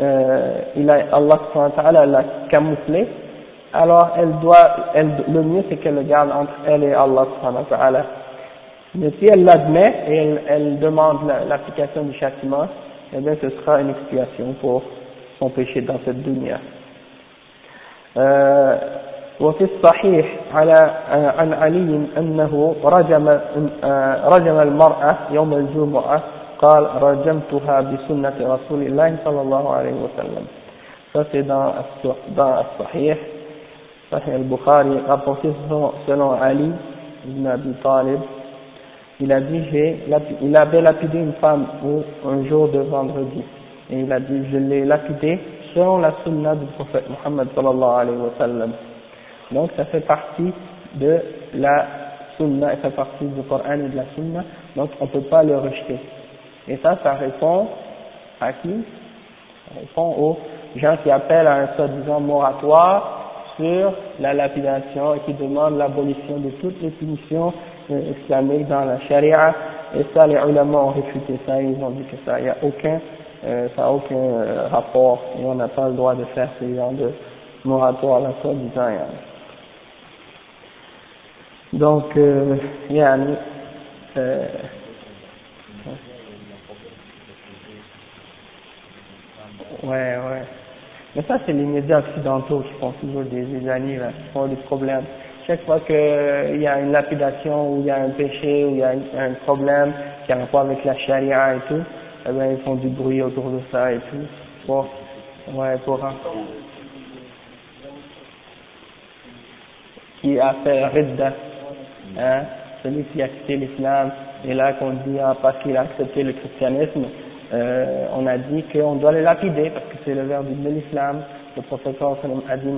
Allah subhanahu wa ta'ala l'a camouflé, alors le mieux c'est qu'elle le garde entre elle et Allah subhanahu wa ta'ala. Mais si elle l'admet et elle demande l'application du châtiment, eh bien ce sera une expiation pour son péché dans cette dunya. وفي الصحيح عن علي أنه رجم المرأة يوم الجمعة قال رجمتها بسنة رسول الله صلى الله عليه وسلم. Ça c'est dans As-Sahih, Sahih al-Bukhari, rapporté selon Ali ibn Abi Talib. Il a dit, il avait lapidé une femme un jour de vendredi, et il a dit, je l'ai lapidée selon la sunna du prophète Muhammad sallallahu alayhi wa sallam. Donc ça fait partie de la sunna, ça fait partie du Coran et de la sunna, donc on ne peut pas le rejeter. Et ça répond à qui? Ça répond aux gens qui appellent à un soi-disant moratoire sur la lapidation et qui demandent l'abolition de toutes les punitions islamiques dans la charia, et ça les ulama ont réfuté ça, ils ont dit que ça n'a aucun rapport, et on n'a pas le droit de faire ce genre de moratoire là, soi-disant. Donc, yani, ouais. Mais ça, c'est les médias occidentaux qui font toujours des années, là, qui font des problèmes. Chaque fois qu'il y a une lapidation, ou il y a un péché, ou il y a un problème qui a un rapport avec la charia et tout, eh bien, ils font du bruit autour de ça et tout. Pour qui a fait Ridda, hein, celui qui a quitté l'islam, et là qu'on dit parce qu'il a accepté le christianisme, on a dit qu'on doit le lapider parce que c'est le verdict de l'islam. Le prophète a dit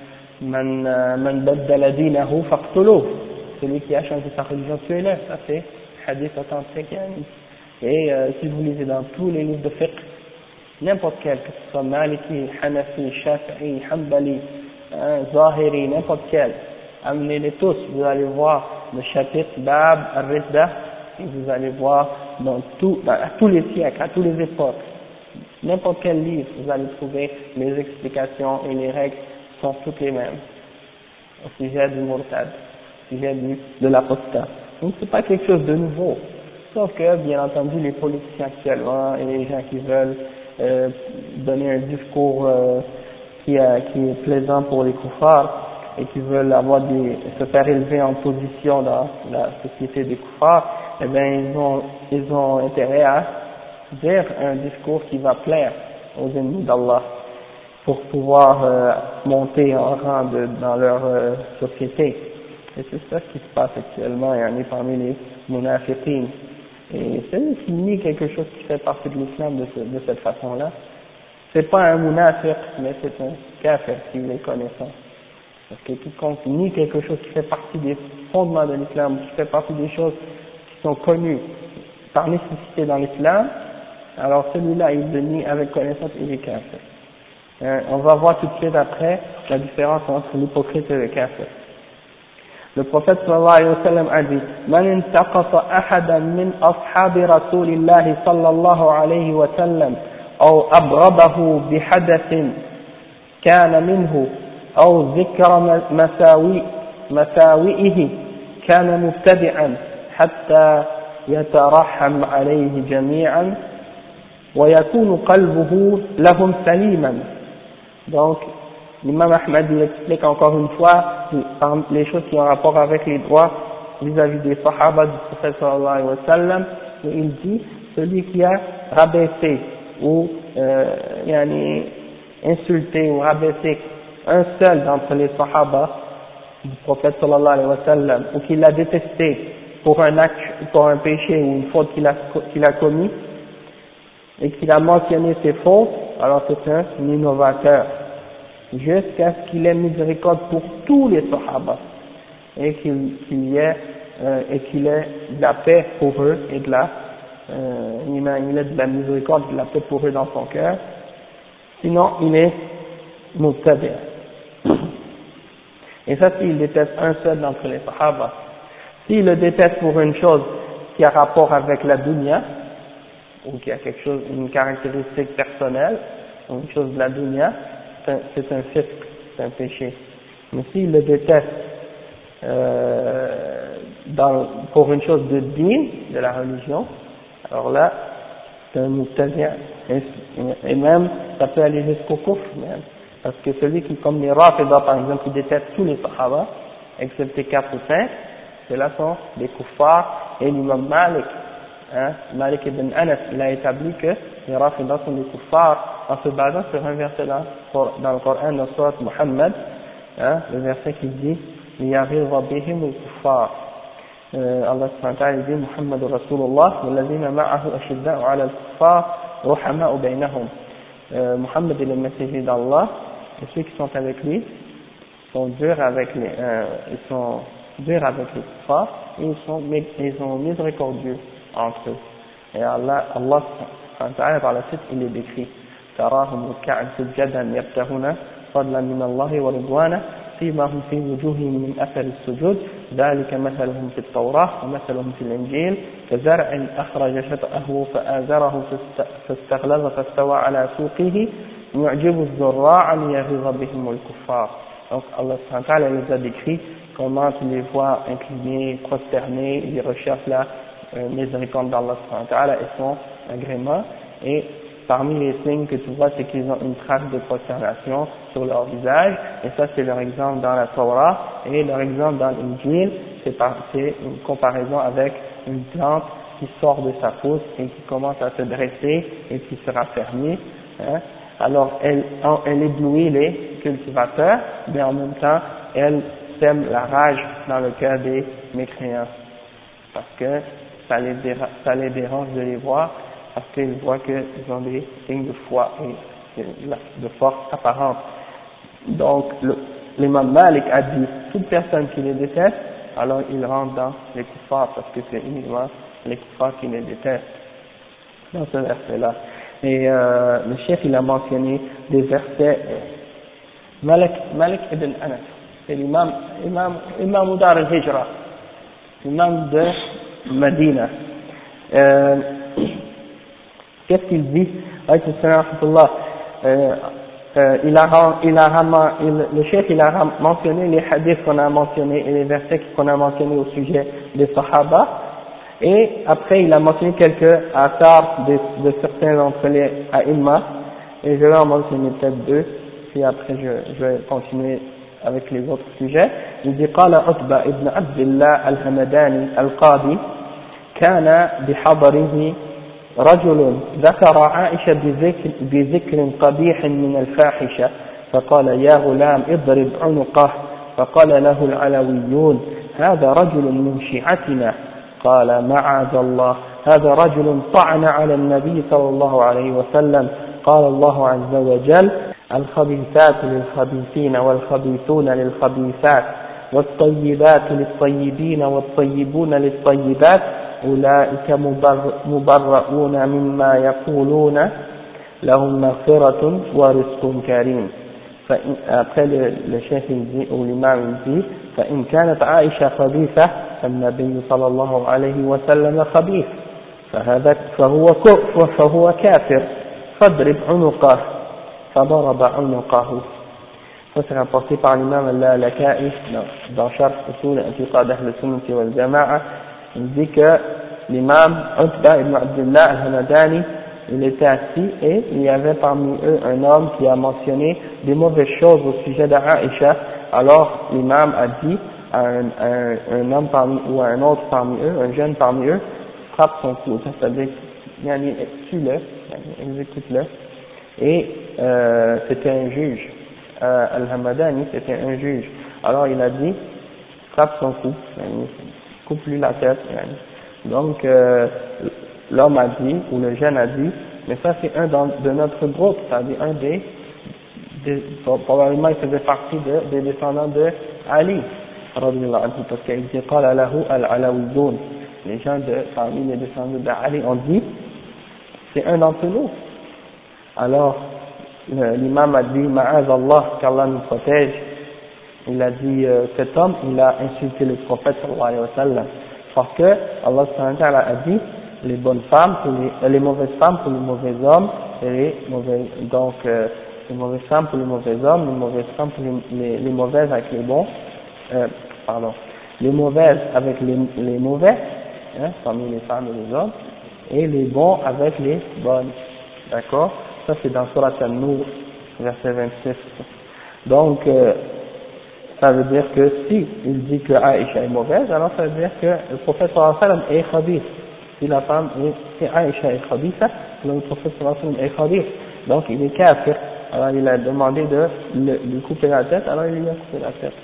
man baddala dinahu faqtuluh, celui qui a changé sa religion, tuez-le. Ça c'est hadith authentique. Et si vous lisez dans tous les livres de fiqh, n'importe quel, que ce soit Maliki, Hanafi, Shafi'i, Hanbali, Zahiri, n'importe quel, amenez-les tous, vous allez voir le chapitre Bab al-Ridda, et vous allez voir à tous les siècles, à toutes les époques, n'importe quel livre, vous allez trouver les explications et les règles sont toutes les mêmes au sujet du murtad, au sujet de l'apostat. Donc c'est pas quelque chose de nouveau, sauf que bien entendu les politiciens actuellement et les gens qui veulent donner un discours qui est plaisant pour les koufars et qui veulent se faire élever en position dans la société des koufars, eh bien ils ont intérêt à dire un discours qui va plaire aux ennemis d'Allah pour pouvoir monter en rang dans leur société. Et c'est ça qui se passe actuellement, il y en a parmi les munafiqin. Et celui qui nie quelque chose qui fait partie de l'islam de cette façon-là, c'est pas un munafiq, mais c'est un kafir s'il est connaissant. Parce que quiconque nie quelque chose qui fait partie des fondements de l'islam, qui fait partie des choses qui sont connues par nécessité dans l'islam, alors celui-là il le nie avec connaissance, il est kafir. On va voir tout de suite après la différence entre l'hypocrite et le kafir. Le prophète sallallahu alayhi wa sallam a dit: Man intaqata ahadan min ashabi rasulillahi sallallahu alayhi wa sallam aw abrabahu bihadathin kana minhu aw dhikra masawi'ihi kana mubtadi'an hatta yatarahham alayhi jami'an wa yakunu qalbuhu lahum saliman. Donc l'imam Ahmad il explique encore une fois les choses qui ont rapport avec les droits vis-à-vis des sahaba du prophète sallallahu alayhi wa sallam, et il dit celui qui a rabaissé ou insulté ou rabaissé un seul d'entre les sahaba du prophète sallallahu alayhi wa sallam, ou qui l'a détesté pour un acte, pour un péché ou une faute qu'il a commis, et qu'il a mentionné ses fautes, alors c'est un innovateur, jusqu'à ce qu'il ait miséricorde pour tous les sahaba, et qu'il ait de la paix pour eux, et il ait de la miséricorde, de la paix pour eux dans son cœur, sinon il est mubtadi'. Et ça, s'il déteste un seul d'entre les sahaba. S'il le déteste pour une chose qui a rapport avec la dunya, ou qui a quelque chose, une caractéristique personnelle, ou une chose de la dunya, c'est un fisq, c'est un péché. Mais s'il le déteste pour une chose de din, de la religion, alors là, c'est un mubtadi'. Et même, ça peut aller jusqu'au kufr même. Parce que celui qui, comme les Rafida par exemple, qui déteste tous les sahaba, excepté 4 ou 5, ceux-là sont des kuffars, et l'imam Malik, Malik ibn Anas, il a établi que les Rafida sont des kuffars en se basant sur un verset dans le Coran, dans Surat Muhammad, le verset qui dit لِيَغِضَ بِهِمُ الْكُفَّارِ. Allah subhanahu wa ta'ala dit Muhammad Rasulullah وَالَّذِينَ مَعَهُ أَشِدَّاءُ عَلَى الْكُفَّارِ رُحَمَاءُ بَيْنَهُم. Muhammad est le messager d'Allah, et ceux qui sont avec lui sont durs avec les kuffars, et ils sont miséricordieux entre eux. Et Allah subhanahu wa ta'ala par la suite il les décrit: تراهم ركعا سجدا يبتغون فضلا من الله ورضوانه سيماهم في وجوههم من أثر السجود ذلك مثلهم في التوراة ومثلهم في الإنجيل كزرع أخرج شطأه فآزره فاستغلظ فاستوى على سوقه يعجب الزراع ليغيظ بهم الكفار. Donc Allah subhanahu wa ta'ala les a décrit comment tu les vois inclinés, prosternés, ils recherchent la miséricorde d'Allah subhanahu wa ta'ala et son agrément, et parmi les signes que tu vois, c'est qu'ils ont une trace de prosternation sur leur visage, et ça c'est leur exemple dans la Torah, et leur exemple dans l'Injil, c'est une comparaison avec une plante qui sort de sa pousse et qui commence à se dresser et qui sera fermée, alors elle éblouit les cultivateurs, mais en même temps elle sème la rage dans le cœur des mécréants, parce que ça les dérange de les voir parce qu'ils voient qu'ils ont des signes de foi et de force apparente. Donc, l'imam Malik a dit, toute personne qui les déteste, alors il rentre dans les kuffars parce que c'est uniquement les kuffars qui les détestent. Dans ce verset-là. Et le chef, il a mentionné des versets. Malik ibn Anas, c'est l'imam Dar al-Hijra, imam de Medina. Qu'est-ce qu'il dit? Le chef il a mentionné les hadiths qu'on a mentionnés et les versets qu'on a mentionnés au sujet des Sahaba, et après il a mentionné quelques athars de certains d'entre les A'imma, et je vais en mentionner peut-être deux, puis après je vais continuer avec les autres sujets. Il dit قال عتبة ابن عبد الله الهمداني القاضي كان بحضره رجل ذكر عائشة بذكر قبيح من الفاحشة فقال يا غلام اضرب عنقه فقال له العلويون هذا رجل من شيعتنا قال معاذ الله هذا رجل طعن على النبي صلى الله عليه وسلم قال الله عز وجل الخبيثات للخبيثين والخبيثون للخبيثات والطيبات للطيبين والطيبون للطيبات أولئك مبرؤون مما يقولون لهم مغفرة ورزق كريم. Après le chef dit, ou l'imam dit, فإن كانت عائشة خبيثة فالنبي صلى الله عليه وسلم خبيث فهو كافر فاضرب عنقه فضرب عنقه. Ça c'est rapporté par l'imam al-Laka'i dans Sharh Usul I'tiqad Ahl Sunnah wal Jama'a. Il dit que l'imam Utba ibn Abdullah al-Hamadani, il était assis et il y avait parmi eux un homme qui a mentionné des mauvaises choses au sujet d'Aïcha. Alors l'imam a dit à un homme ou à un autre parmi eux, un jeune parmi eux, frappe son cou, c'est-à-dire tue-le, exécute-le. Et c'était un juge, al-Hamadani c'était un juge. Alors il a dit, frappe son cou, coupe-lui la tête. Donc l'homme a dit, ou le jeune a dit, mais ça c'est un de notre groupe, c'est-à-dire un probablement il faisait partie des descendants de Ali, parce qu'il dit qala lahu al-alawiyun, les gens parmi les descendants d'Ali ont dit, c'est un d'entre nous. Alors l'imam a dit ma'az Allah, qu'Allah nous protège. Il a dit cet homme il a insulté le prophète sallallahu alayhi wa sallam, parce que Allah subhanahu wa ta'ala a dit les bonnes femmes pour les mauvaises femmes pour les mauvais hommes, et les mauvaises femmes pour les mauvais hommes, les mauvaises femmes pour les mauvaises avec les bons, les mauvaises avec les mauvais, parmi les femmes et les hommes, et les bons avec les bonnes. D'accord? Ça c'est dans Surat An-Nur, verset 26. Donc, ça veut dire que si il dit que Aïcha est mauvaise, alors ça veut dire que le prophète sallallahu alayhi wa sallam est khabith. Si la femme si Aïcha est khabitha, alors le prophète sallallahu alayhi wa sallam est khabith. Donc il est kafir. Alors il a demandé de lui couper la tête, alors il lui a coupé la tête.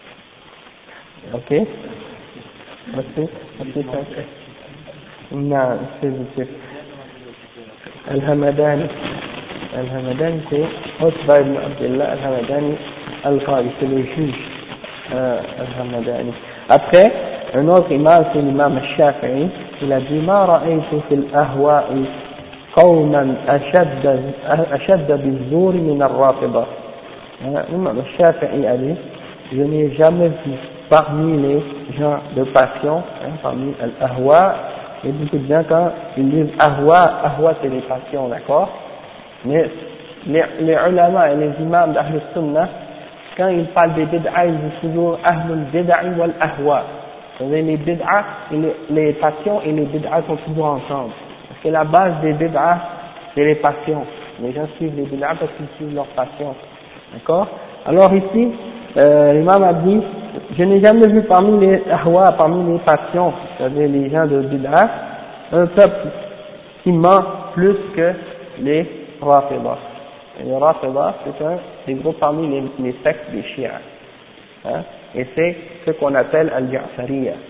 Ok? Merci. Non, c'est Al-Hamadani, c'est Utba ibn Abdullah Al-Hamadani Al-Qadi, c'est le juge Al-Hamadani. Après, un autre imam, c'est l'imam Al-Shafi'i, il a dit ما رأيت في الأهواء قوما أشد بالزور من الرافضة. L'imam Al-Shafi'i a dit, je n'ai jamais vu parmi les gens de passion, parmi Al-Ahwa, il y a beaucoup de gens quand ils disent Ahwa c'est les passions, d'accord, mais les ulama et les imams d'Ahl Sunnah, quand ils parlent des bid'a, ils disent toujours Ahlul bid'a wal ahwa. Les bid'a, les passions et les bid'a sont toujours ensemble. Parce que la base des bid'a, c'est les passions. Les gens suivent les bid'a parce qu'ils suivent leurs passions. D'accord? Alors ici, l'imam a dit, je n'ai jamais vu parmi les ahwa, parmi les passions, c'est-à-dire les gens de bid'a, un peuple qui ment plus que les Rafidah. Les Rafidah, c'est un des groupes parmi les sectes des Chiites. Et c'est ce qu'on appelle Al-Ja'fariyya.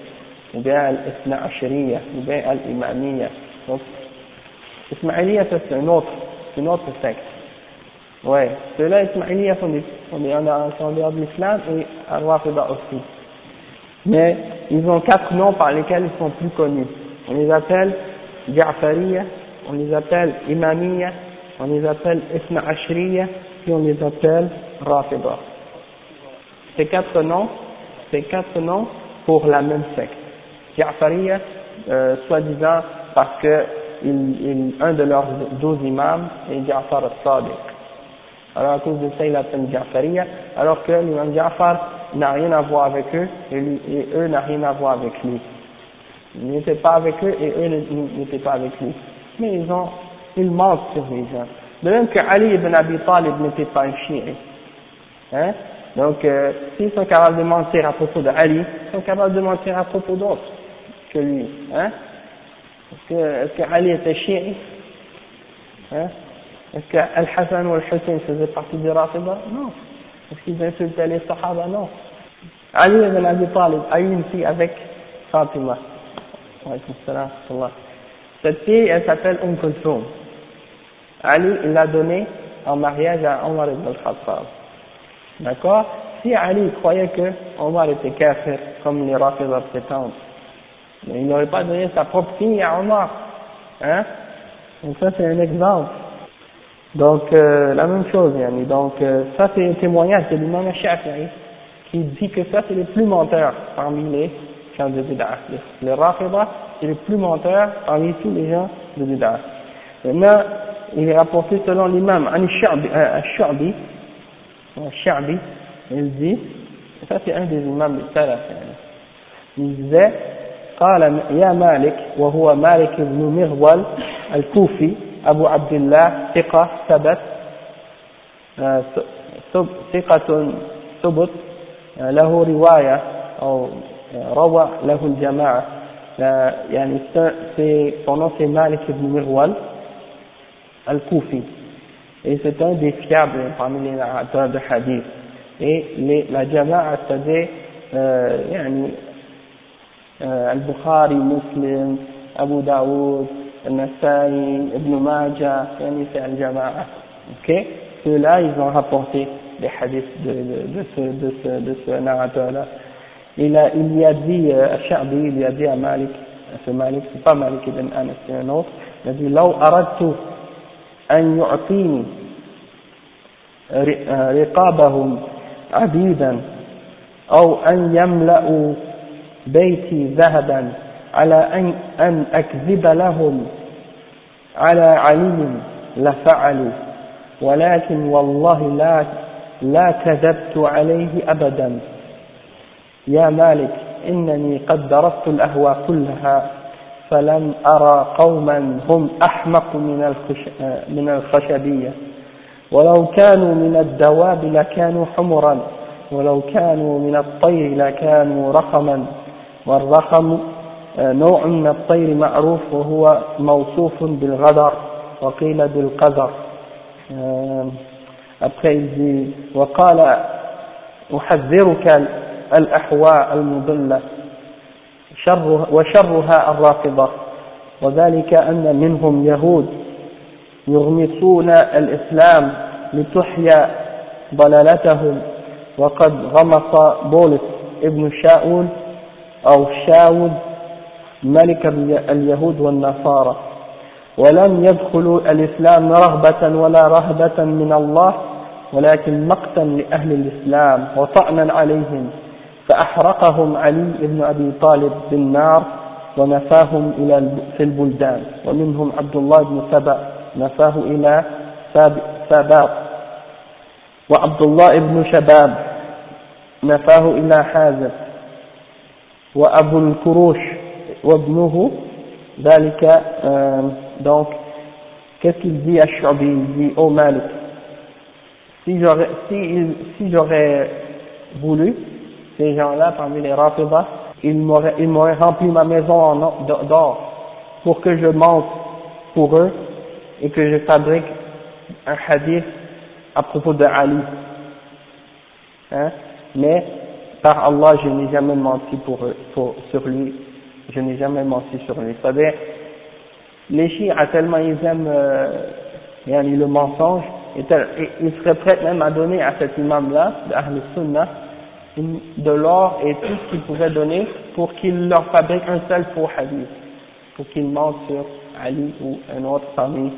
ou bien al-Ithna Ashriya, ou bien al-Imamiyya. Donc, Ismaïliya, ça c'est une autre secte. Ouais, ceux-là, Ismaïliya sont en dehors de l'islam et Al-Rafida aussi. Mais ils ont 4 noms par lesquels ils sont plus connus. On les appelle Ja'fariya, on les appelle Imamiyya, on les appelle Ithna Ashriya, puis on les appelle Rafida. Ces quatre noms pour la même secte. Ja'fariya, soi-disant parce que un de leurs 12 imams est Ja'far al-Sadiq. Alors à cause de ça, il l'appelle Ja'fariya, alors que l'imam Ja'far n'a rien à voir avec eux et eux n'ont rien à voir avec lui. Il n'était pas avec eux et eux n'étaient pas avec lui. Mais ils mentent sur les gens. De même que Ali ibn Abi Talib n'était pas un chiite. Hein? Donc, s'ils sont capables de mentir à propos de Ali, ils sont capables de mentir à propos d'autres que lui. Hein? Est-ce que Ali était chiite? Hein? Est-ce que Al-Hassan ou Al-Hussein faisaient partie des Rafida? Non. Est-ce qu'ils insultaient les Sahaba? Non. Ali ibn Abi Talib a eu une fille avec Fatima. Cette fille, elle s'appelle Kulthum. Ali, il l'a donnée en mariage à Omar ibn al-Khattab. D'accord? Si Ali croyait que Omar était kafir, comme les Rafida prétendent, il n'aurait pas donné sa propre fille à Omar. Hein? Donc ça, c'est un exemple. Donc, la même chose, yani. Donc, ça, c'est un témoignage de l'imam al-Shafi'i, qui dit que ça, c'est les plus menteurs parmi les gens de Bid'ah. Les Rafida, c'est les plus menteurs parmi tous les gens de Bid'ah. Maintenant, il est rapporté selon l'imam al-Sha'bi, il dit, ça c'est un des imams de Salaf, il disait, قال يا مالك وهو مالك بن مغول الكوفي أبو عبد الله ثقة ثبت له رواية أو روى له الجماعة يعني son nom c'est Malik ibn Mirwal al-Koufi et c'est un des fiables parmi les narrateurs de hadith et la jama'a c'est-à-dire يعني البخاري مسلم أبو داود النسائي ابن ماجه يعني c'est الجماعة ok ceux-là ils ont rapporté les hadiths de ce narrateur là il y a dit Ash-Sha'bi il y a dit à Malik ce Malik c'est pas Malik ibn Anas c'est un autre il a dit لو أردت أن يعطيني رقابهم عبيدا أو أن يملأوا بيتي ذهبا على أن أكذب لهم على علي لفعلوا ولكن والله لا كذبت عليه أبدا يا مالك إنني قد درست الأهواء كلها فلم أرى قوما هم أحمق من الخشبية ولو كانوا من الدواب لكانوا حمرا ولو كانوا من الطير لكانوا رخما والرخم نوع من الطير معروف وهو موصوف بالغدر وقيل بالقذر après il dit وقال أحذرك الأحواء المضلة وشرها الرافضة وذلك أن منهم يهود يغمسون الإسلام لتحيا ضلالتهم وقد غمص بولس ابن شاول أو شاول ملك اليهود والنصارى ولم يدخلوا الإسلام رغبة ولا رهبة من الله ولكن مقتا لأهل الإسلام وطعنا عليهم فأحرقهم علي بن أبي طالب بالنار ونفاهم في البلدان ومنهم عبد الله بن سبأ نفاه إلى ساباط وعبد الله بن شباب نفاه إلى حازم وأبو الكروش وابنه ذلك donc qu'est-ce qu'il dit à Shu'bi? Il dit oh Malik, si j'aurais voulu ces gens-là parmi les Rafidah, ils m'auraient rempli ma maison d'or pour que je mente pour eux et que je fabrique un hadith à propos de Ali. Hein? Mais par Allah, je n'ai jamais menti sur lui je n'ai jamais menti sur lui. C'est-à-dire, les chiites, tellement ils aiment le mensonge, ils seraient prêts même à donner à cet imam-là, d'Ahl Sunnah, de l'or et tout ce qu'ils pouvaient donner pour qu'il leur fabrique un seul faux hadith, pour qu'il mente sur Ali ou un autre parmi,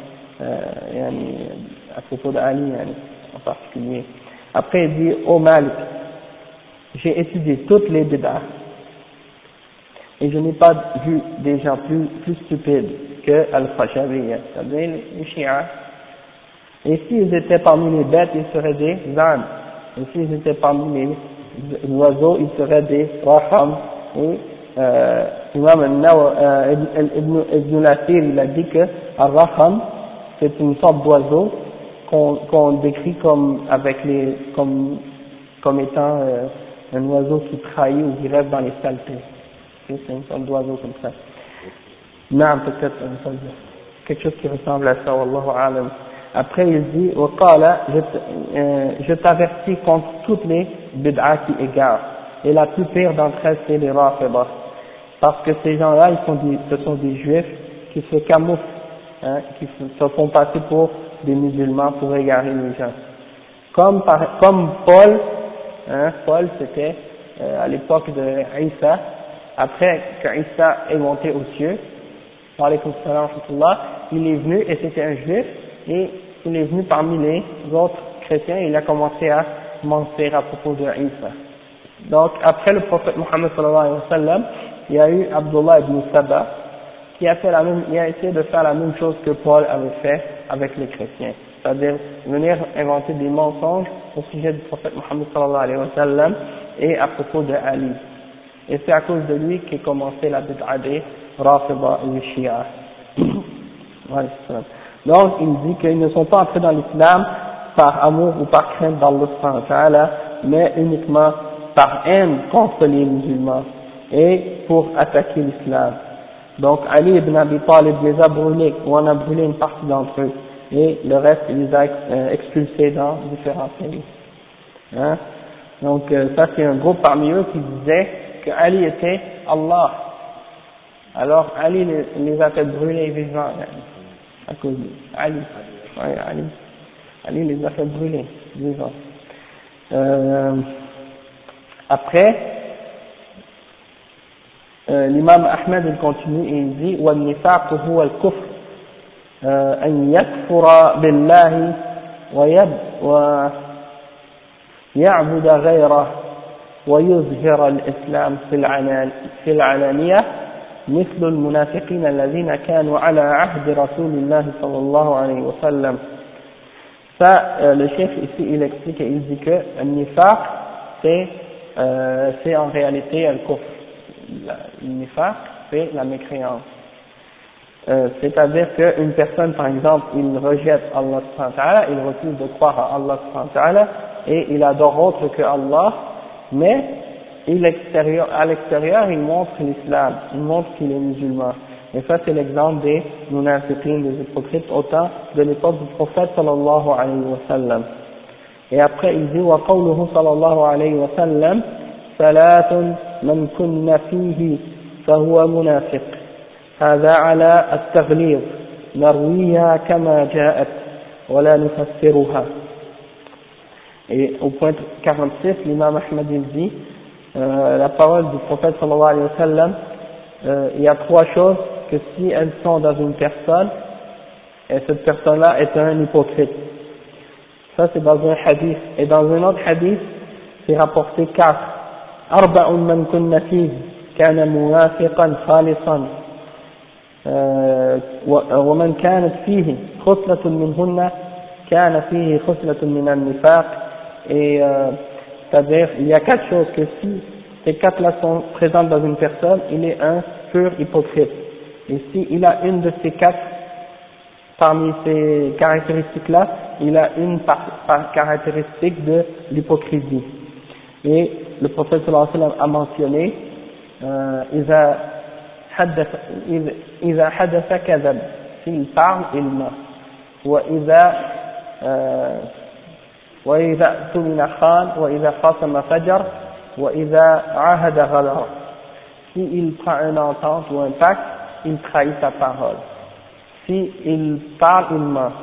à propos d'Ali en particulier. Après il dit, ô Malik, j'ai étudié toutes les bid'ah et je n'ai pas vu des gens plus stupides que Al-Khashabiyya, c'est-à-dire les chiites. Et s'ils étaient parmi les bêtes, ils seraient des ânes. Et s'ils étaient parmi les oiseaux, ils seraient des raham. Et Imam Ibn al-Athir, il a dit que al-raham, c'est une sorte d'oiseau qu'on décrit comme étant un oiseau qui trahit ou qui rêve dans les saletés. C'est une sorte d'oiseau comme ça. Non, peut-être quelque chose qui ressemble à ça, wallahu a'lam. Après il dit, je t'avertis contre toutes les bid'ah qui égarent, et la plus pire d'entre elles c'est les Rafidah, parce que ces gens-là, ce sont des juifs qui se camouflent, qui se font passer pour des musulmans pour égarer les gens. Comme Paul, Paul c'était à l'époque de Isa, après qu'Isa est monté aux cieux, il est venu et c'était un juif, et il est venu parmi les autres chrétiens et il a commencé à mentir à propos de Isa. Donc après le prophète Mohammed sallallahu alayhi wa sallam, il y a eu Abdullah ibn Saba qui a essayé de faire la même chose que Paul avait fait avec les chrétiens, c'est-à-dire venir inventer des mensonges au sujet du prophète Mohammed sallallahu alayhi wa sallam et à propos de Ali. Et c'est à cause de lui qu'est commencé la bid'a des Rafida et les Shia. Donc il dit qu'ils ne sont pas entrés dans l'islam par amour ou par crainte d'Allah, mais uniquement par haine contre les musulmans et pour attaquer l'islam. Donc Ali ibn Abi Talib les a brûlés, ou on a brûlé une partie d'entre eux, et le reste il les a expulsés dans différents pays. Donc ça c'est un groupe parmi eux qui disait que Ali était Allah. Alors Ali les a fait brûler vivants à cause de Ali. Ouais, Ali les a fait brûler vivants. Après, l'imam Ahmed il continue et il dit وَالنِّفَاقُ هُوَ الْكُفْرُ أَنْ يَكْفُرَ بِاللَّهِ ويعبد غيره ويظهر الإسلام في العلانية مثل المنافقين الذين كانوا على عهد رسول الله صلى الله عليه وسلم. Ça, le chef ici il explique et il dit que le nifaq c'est en réalité le kufr. Le nifaq c'est la mécréance. C'est-à-dire qu'une personne par exemple il rejette Allah subhanahu wa ta'ala, il refuse de croire à Allah subhanahu wa ta'ala et il adore autre que Allah, mais à l'extérieur il montre l'islam, il montre qu'il est musulman. Et ça c'est l'exemple des munafiqin, des hypocrites au temps de l'époque du prophète sallallahu alayhi wa sallam. Et après il dit وقوله صلى الله عليه وسلم ثلاث من كن فيه فهو منافق هذا على التغليظ نرويها كما جاءت ولا نفسرها. Et au point 46 l'imam Ahmed il dit la parole du prophète sallallahu alayhi wa sallam, il y a trois choses que si elles sont dans une personne, et cette personne-là est un hypocrite. Ça c'est dans un hadith. Et dans un autre hadith, c'est rapporté 4. أربع من كن فيه كان موافقا خالصا ومن كانت فيه خصلة منهن كان فيه خصلة من النفاق. Et c'est-à-dire il y a 4 choses que si ces 4-là sont présentes dans une personne, il est un pur hypocrite. Et si il a une de ces 4 parmi ces caractéristiques-là, il a une caractéristique de l'hypocrisie. Et le prophète sallallahu alayhi wa sallam a mentionné إذا حدث كذب, s'il parle il ment, وإذا اؤتمن خان وإذا خاصم فجر وإذا عاهد غدر. s'il prend une entente ou un pacte, il trahit sa parole. S'il parle, il ment.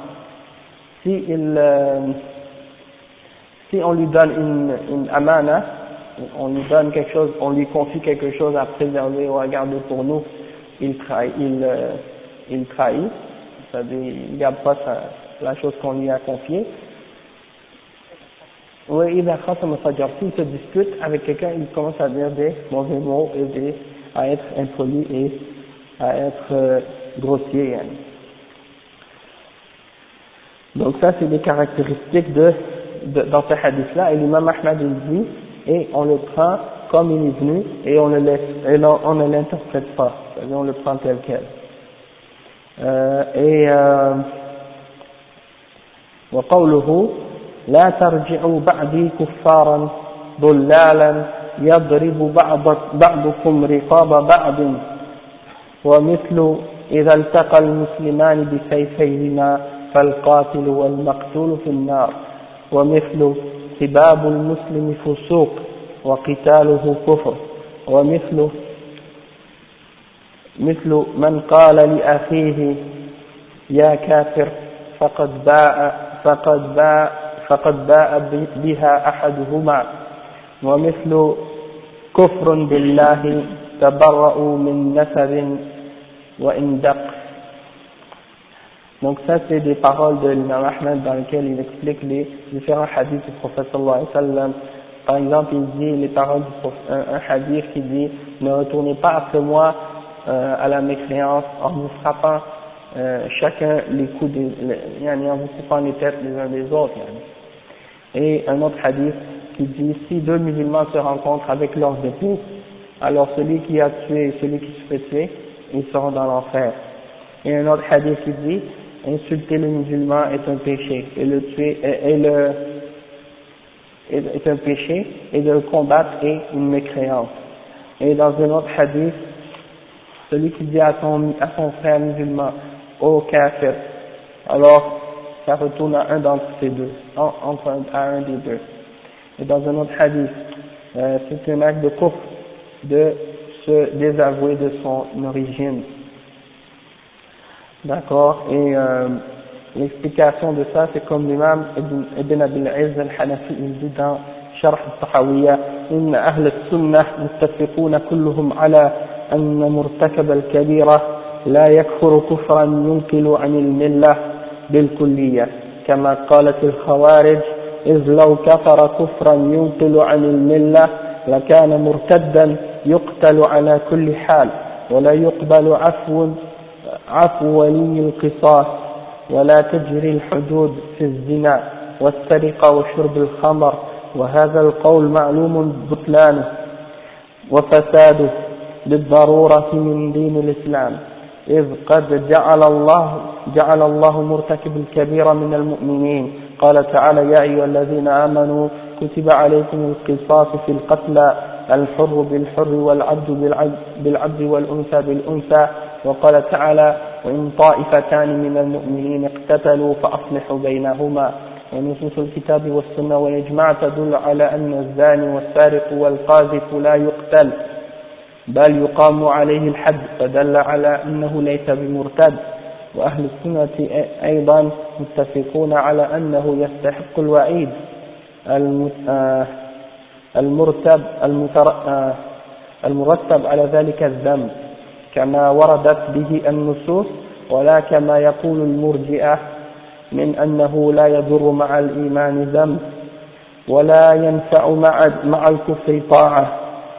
Si on lui donne une amana, on lui donne quelque chose, on lui confie quelque chose à préserver ou à garder pour nous, il trahit, c'est-à-dire il ne garde pas la chose qu'on lui a confiée. Oui, s'il se dispute avec quelqu'un, il commence à dire des mauvais mots et à être impoli et à être grossier. Hein. Donc ça, c'est des caractéristiques dans ce hadith-là, et l'imam Ahmad il dit, et on le prend comme il est venu, et on le laisse, et on ne l'interprète pas, c'est-à-dire on le prend tel quel. وقوله لا ترجعوا بعدي كفارا ضلالا يضرب بعضكم رقاب بعض ومثل إذا التقى المسلمان بسيفيهما فالقاتل والمقتول في النار ومثل سباب المسلم فسوق وقتاله كفر ومثل من قال لأخيه يا كافر فقد باء بها أحدهما ومثل كفر بالله تبرؤوا من نسب وإن دق. Donc ça c'est des paroles de l'imam Ahmed dans lesquelles il explique les différents hadiths du prophète sallallahu alayhi wa sallam. Par exemple, il dit les paroles du prophète, un hadith qui dit ne retournez pas après moi à la mécréance en vous frappant chacun les coups en vous coupant les têtes les uns des autres. Et un autre hadith qui dit si deux musulmans se rencontrent avec leurs époux, alors celui qui a tué et celui qui se fait tuer, ils seront dans l'enfer. Et un autre hadith qui dit insulter le musulman est un péché et le tuer est un péché et de le combattre est une mécréance. Et dans un autre hadith, celui qui dit à son frère musulman ô kafir, alors ça retourne à un d'entre ces deux, à un des deux. Et dans un autre hadith, c'est un acte de kufr de se désavouer de son origine. D'accord, et l'explication de ça, c'est comme l'imam Ibn Abil Izz al-Hanafi, il dit dans Sharh al-Tahawiyya, إن أهل السنة متفقون كلهم على أن مرتكب الكبيرة لا يكفر كفرا ينقل عن الملة بالكلية كما قالت الخوارج إذ لو كفر كفرا ينقل عن الملة لكان مرتدا يقتل على كل حال ولا يقبل عفو ولي القصاص ولا تجري الحدود في الزنا والسرقة وشرب الخمر وهذا القول معلوم بطلانه وفساده بالضرورة من دين الإسلام إذ قد جعل الله مرتكب الكبيرة من المؤمنين قال تعالى يا أيها الذين آمنوا كتب عليكم القصاص في القتلى الحر بالحر والعبد بالعبد والأنثى بالأنثى وقال تعالى وإن طائفتان من المؤمنين اقتتلوا فأصلحوا بينهما ونصوص الكتاب والسنة والإجماع تدل على أن الزاني والسارق والقاذف لا يقتل بل يقام عليه الحد فدل على أنه ليس بمرتد وأهل السنة أيضا متفقون على أنه يستحق الوعيد المرتب على ذلك الذنب كما وردت به النصوص ولا كما يقول المرجئة من أنه لا يضر مع الإيمان ذنب ولا ينفع مع الكفر طاعة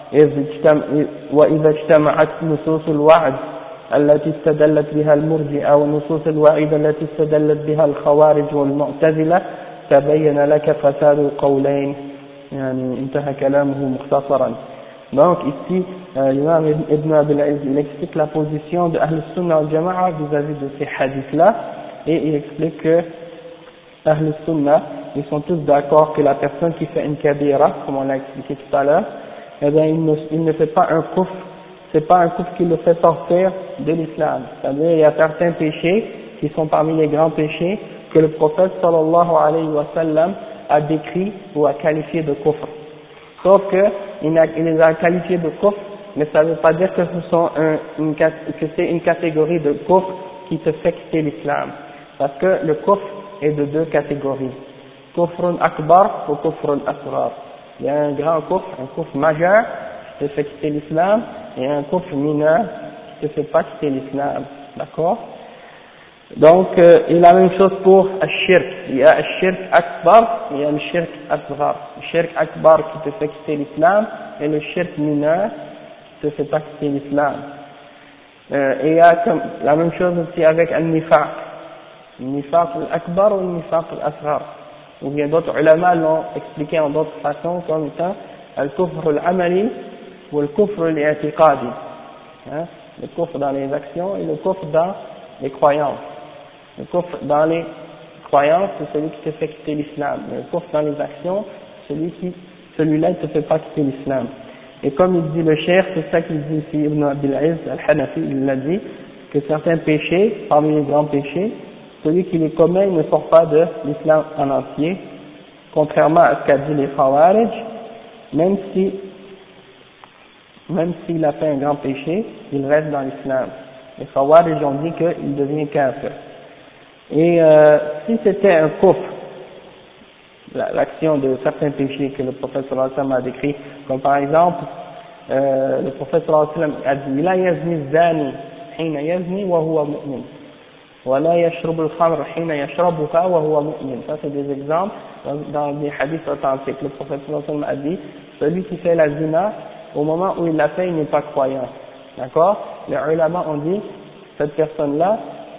وإذا اجتمعت نصوص الوعد التي استدلت بها المرجئة ونصوص الوعيد التي استدلت بها الخوارج والمعتزلة تبين لك فساد القولين يعني انتهى كلامه مختصرا. Donc ici, l'imam Ibn Abil Izz, il explique la position de Ahl Sunnah al Jama'a vis-à-vis de ces hadiths-là, et il explique que Ahl Sunnah, ils sont tous d'accord que la personne qui fait une kabira, comme on l'a expliqué tout à l'heure, eh bien il ne fait pas un kufr, c'est pas un kufr qui le fait sortir de l'islam. C'est-à-dire il y a certains péchés qui sont parmi les grands péchés que le prophète sallallahu alayhi wa sallam a décrit ou a qualifié de kufr. Sauf que il les a qualifiés de kufr mais ça ne veut pas dire que que c'est une catégorie de kufr qui te fait quitter l'islam. Parce que le kufr est de deux catégories. Kufrun akbar ou kufrun asrar. Il y a un grand kufr majeur qui te fait quitter l'islam, et un kufr mineur qui te fait pas quitter l'islam. D'accord? Donc, et la même chose pour al-shirk. Il y a al-shirk akbar et il y a le shirk asghar. Le shirk akbar qui te fait quitter l'islam et le shirk mineur qui te fait pas quitter l'islam. Et il y a la même chose aussi avec al-nifaq. Le nifaq al-akbar ou le nifaq al-asghar. Ou bien d'autres ulama l'ont expliqué en d'autres façons comme étant al-kufr al-amali ou al-kufr al-i'tiqadi. Le kufr dans les actions et le kufr dans les croyances. Le kufr dans les croyances, c'est celui qui te fait quitter l'islam. Le kufr dans les actions, celui-là, il te fait pas quitter l'islam. Et comme il dit le cheikh, c'est ça qu'il dit ici, Ibn Abdul Aziz al-Hanafi, il l'a dit, que certains péchés, parmi les grands péchés, celui qui les commet, il ne sort pas de l'islam en entier, contrairement à ce qu'a dit les Khawarij, même s'il a fait un grand péché, il reste dans l'islam. Les Khawarij ont dit qu'il devient kafir. Et si c'était un kufr, l'action de certains péchés que le prophète sallallahu alayhi wa sallam a décrit, comme par exemple, le prophète sallallahu alayhi wa sallam a dit, la yazni zani hina yazni wa huwa mu'min, wa la yashrabu al-khamr hina yashrabuha wa huwa mu'min. Ça c'est des exemples dans des hadiths authentiques. Le prophète sallallahu alayhi wa sallam a dit, celui qui fait la zina, au moment où il l'a fait, il n'est pas croyant. D'accord? Les ulama ont dit, cette personne-là,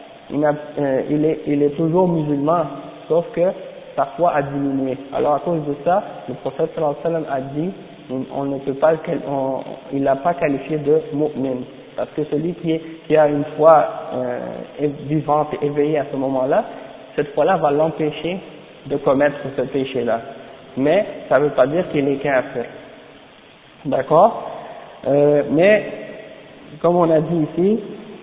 il est toujours musulman, sauf que sa foi a diminué. Alors à cause de ça, le prophète sallallahu alayhi wa sallam a dit, on ne peut pas, il l'a pas qualifié de mu'min, parce que celui qui a une foi vivante et éveillée à ce moment-là, cette foi-là va l'empêcher de commettre ce péché-là. Mais ça ne veut pas dire qu'il est kafir. D'accord? Mais comme on a dit ici,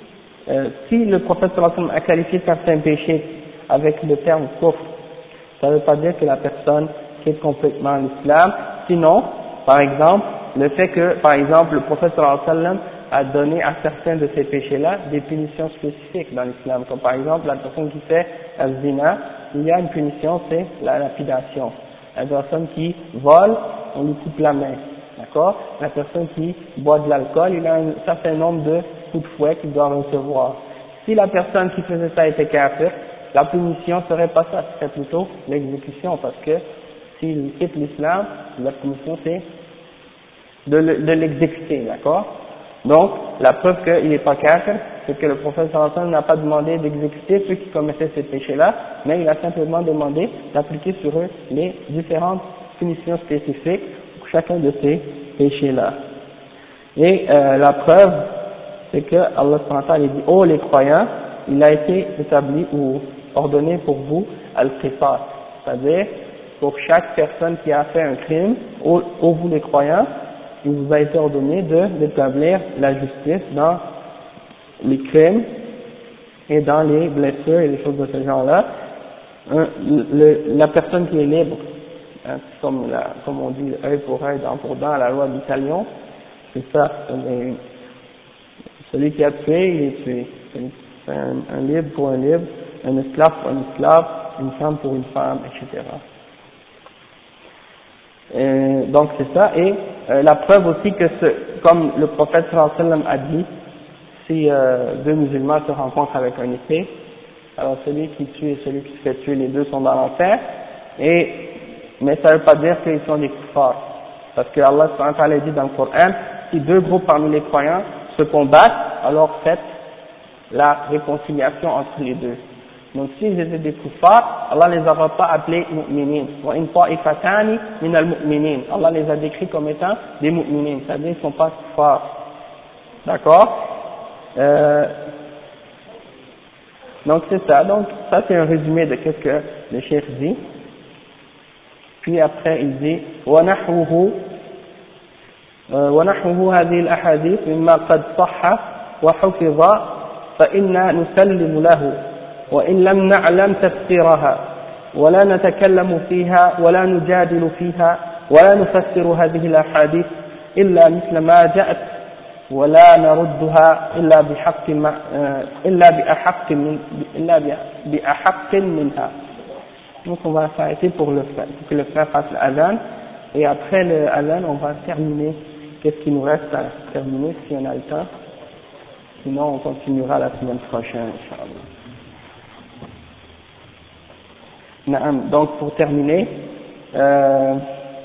si le prophète sallallahu alayhi wa sallam a qualifié certains péchés avec le terme kufr, ça ne veut pas dire que la personne quitte complètement l'islam. Sinon, par exemple, le fait que, par exemple, le prophète sallallahu alayhi wa sallam a donné à certains de ces péchés-là des punitions spécifiques dans l'islam, comme par exemple la personne qui fait az-zina, il y a une punition, c'est la lapidation. La personne qui vole, on lui coupe la main. D'accord? La personne qui boit de l'alcool, il a un certain nombre de coups de fouet qu'il doit recevoir. Si la personne qui faisait ça était kafir, la punition serait pas ça, ce serait plutôt l'exécution, parce que s'il quitte l'islam, la punition c'est de l'exécuter, d'accord? Donc, la preuve qu'il n'est pas kafir, c'est que le prophète sallallahu alayhi wa sallam n'a pas demandé d'exécuter ceux qui commettaient ces péchés-là, mais il a simplement demandé d'appliquer sur eux les différentes punitions spécifiques pour chacun de ces péchés-là. Et la preuve, c'est que Allah subhanahu wa ta'ala dit, oh les croyants, il a été établi ou ordonné pour vous al-qisas, c'est-à-dire pour chaque personne qui a fait un crime, ô vous les croyants, il vous a été ordonné d'établir la justice dans les crimes et dans les blessures et les choses de ce genre-là. La personne qui est libre, hein, comme on dit, œil pour œil, dent pour dent, la loi du talion, c'est ça. Celui qui a tué, il est tué. C'est un libre pour un libre, un esclave pour un esclave, une femme pour une femme, etc. Donc c'est ça, et la preuve aussi que comme le prophète sallallahu alayhi wa sallam a dit, si deux musulmans se rencontrent avec un épée, alors celui qui tue et celui qui se fait tuer, les deux sont dans l'enfer, mais ça ne veut pas dire qu'ils sont des kuffars, parce que Allah subhanahu wa ta'ala dit dans le Coran, si deux groupes parmi les croyants se combattent, alors faites la réconciliation entre les deux. Donc s'ils étaient des kuffars, Allah les aura pas appelés mu'minin. Wa in ta'ifatani min al-mu'minin. Allah les a décrits comme étant des mu'minin, c'est-à-dire qu'ils ne sont pas kuffars. D'accord? Donc c'est ça. Donc ça c'est un résumé de ce que le cheikh dit. Puis après il dit ونحوه هذه الأحاديث مما قد صح وحفظ فإنا نسلم له وإن لم نعلم تفسيرها ولا نتكلم فيها ولا نجادل فيها ولا نفسر هذه الأحاديث إلا مثل ما جاءت ولا نردها إلا بأحق منها. Donc on va s'arrêter pour que le frère fasse l'adhan, et après le adhan on va terminer qu'est-ce qu'il nous reste à terminer si on a le temps, sinon on continuera la semaine prochaine, Inch'Allah. Donc pour terminer, le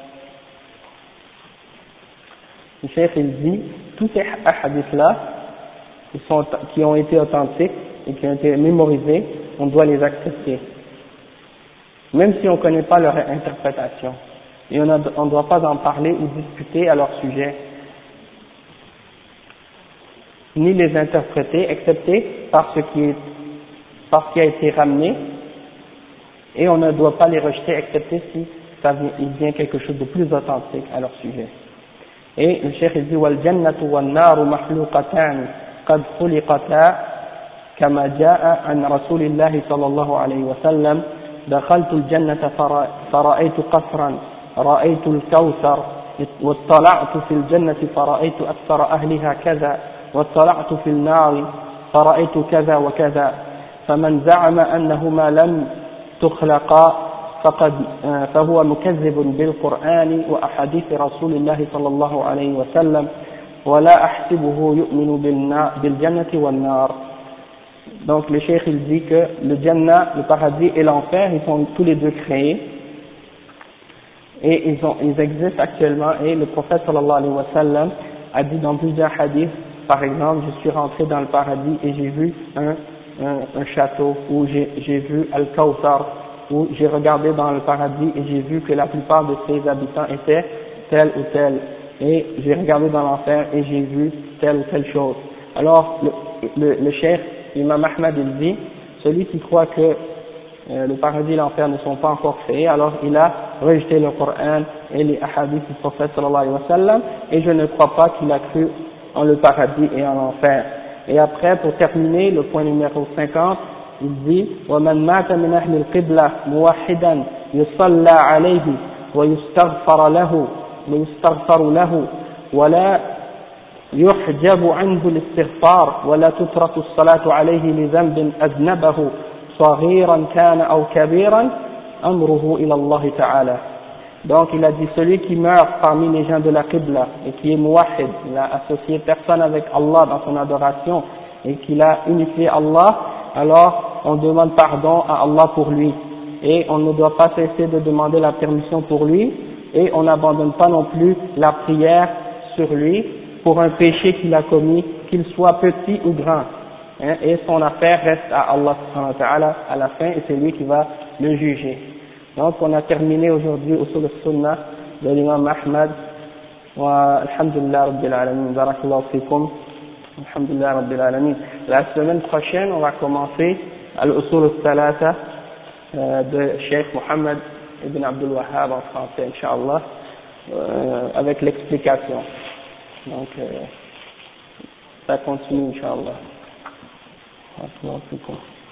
cheikh il dit, tous ces hadiths là qui ont été authentiques et qui ont été mémorisés, on doit les accepter, même si on ne connaît pas leur interprétation, et on ne doit pas en parler ou discuter à leur sujet, ni les interpréter, excepté par ce qui a été ramené, et on ne doit pas les rejeter, excepté si il vient quelque chose de plus authentique à leur sujet. Et le cheikh dit وَالْجَنَّةُ وَالنَّارُ مَخْلُوقَتَانِ قَدْ خُلِقَتَا كما جاء عن رسول الله صلى الله عليه وسلم دخلت الجنة فرأيت قصرا رأيت الكوثر واطلعت في الجنة فرأيت أكثر أهلها كذا واطلعت في النار فرأيت كذا وكذا فمن زعم أنهما لم تخلقا فهو مكذب بالقرآن وأحاديث رسول الله صلى الله عليه وسلم ولا أحسبه يؤمن بالجنة والنار. Donc le cheikh il dit que le Jannah, le paradis et l'enfer, ils sont tous les deux créés et ils existent actuellement, et le prophète sallallahu alayhi wa sallam a dit dans plusieurs hadiths, par exemple, je suis rentré dans le paradis et j'ai vu un château, ou j'ai vu Al-Kawthar, ou j'ai regardé dans le paradis et j'ai vu que la plupart de ses habitants étaient tel ou tel, et j'ai regardé dans l'enfer et j'ai vu telle ou telle chose. Alors le cheikh Imam Ahmad il dit, celui qui croit que le paradis et l'enfer ne sont pas encore créés, alors il a rejeté le Coran et les hadiths du prophète sallallahu alayhi wa sallam, et je ne crois pas qu'il a cru en le paradis et en l'enfer. Et après, pour terminer, le point numéro 50, il dit وَمَنْ مَاتَ مِنْ أَهْلِ الْقِبْلَةِ مُوَحِّدًا يُصَلَّى عَلَيْهِ ويستغفر له ولا يحجب عنه الاستغفار ولا تترك الصلاة عليه لذنب أذنبه صغيرا كان أو كبيرا أمره إلى الله تعالى. Donc il a dit, celui qui meurt parmi les gens de la Qibla et qui est muwahhid, il a associé personne avec Allah dans son adoration et qu'il a unifié Allah, alors on demande pardon à Allah pour lui, et on ne doit pas cesser de demander la permission pour lui, et on n'abandonne pas non plus la prière sur lui pour un péché qu'il a commis, qu'il soit petit ou grand, et son affaire reste à Allah subhanahu wa ta'ala à la fin, et c'est lui qui va le juger. Donc on a terminé aujourd'hui Usul al-Sunnah de l'imam Ahmad, wa alhamdulillah rabbil alamin, barakallahu fikum, alhamdulillah rabbil alamin. La semaine prochaine on va commencer al-Usul al-Thalatha de Cheikh Mohammed ibn Abdul Wahhab en français, Inch'Allah, avec l'explication. Donc ça continue, Inch'Allah. Barakallahu fikum.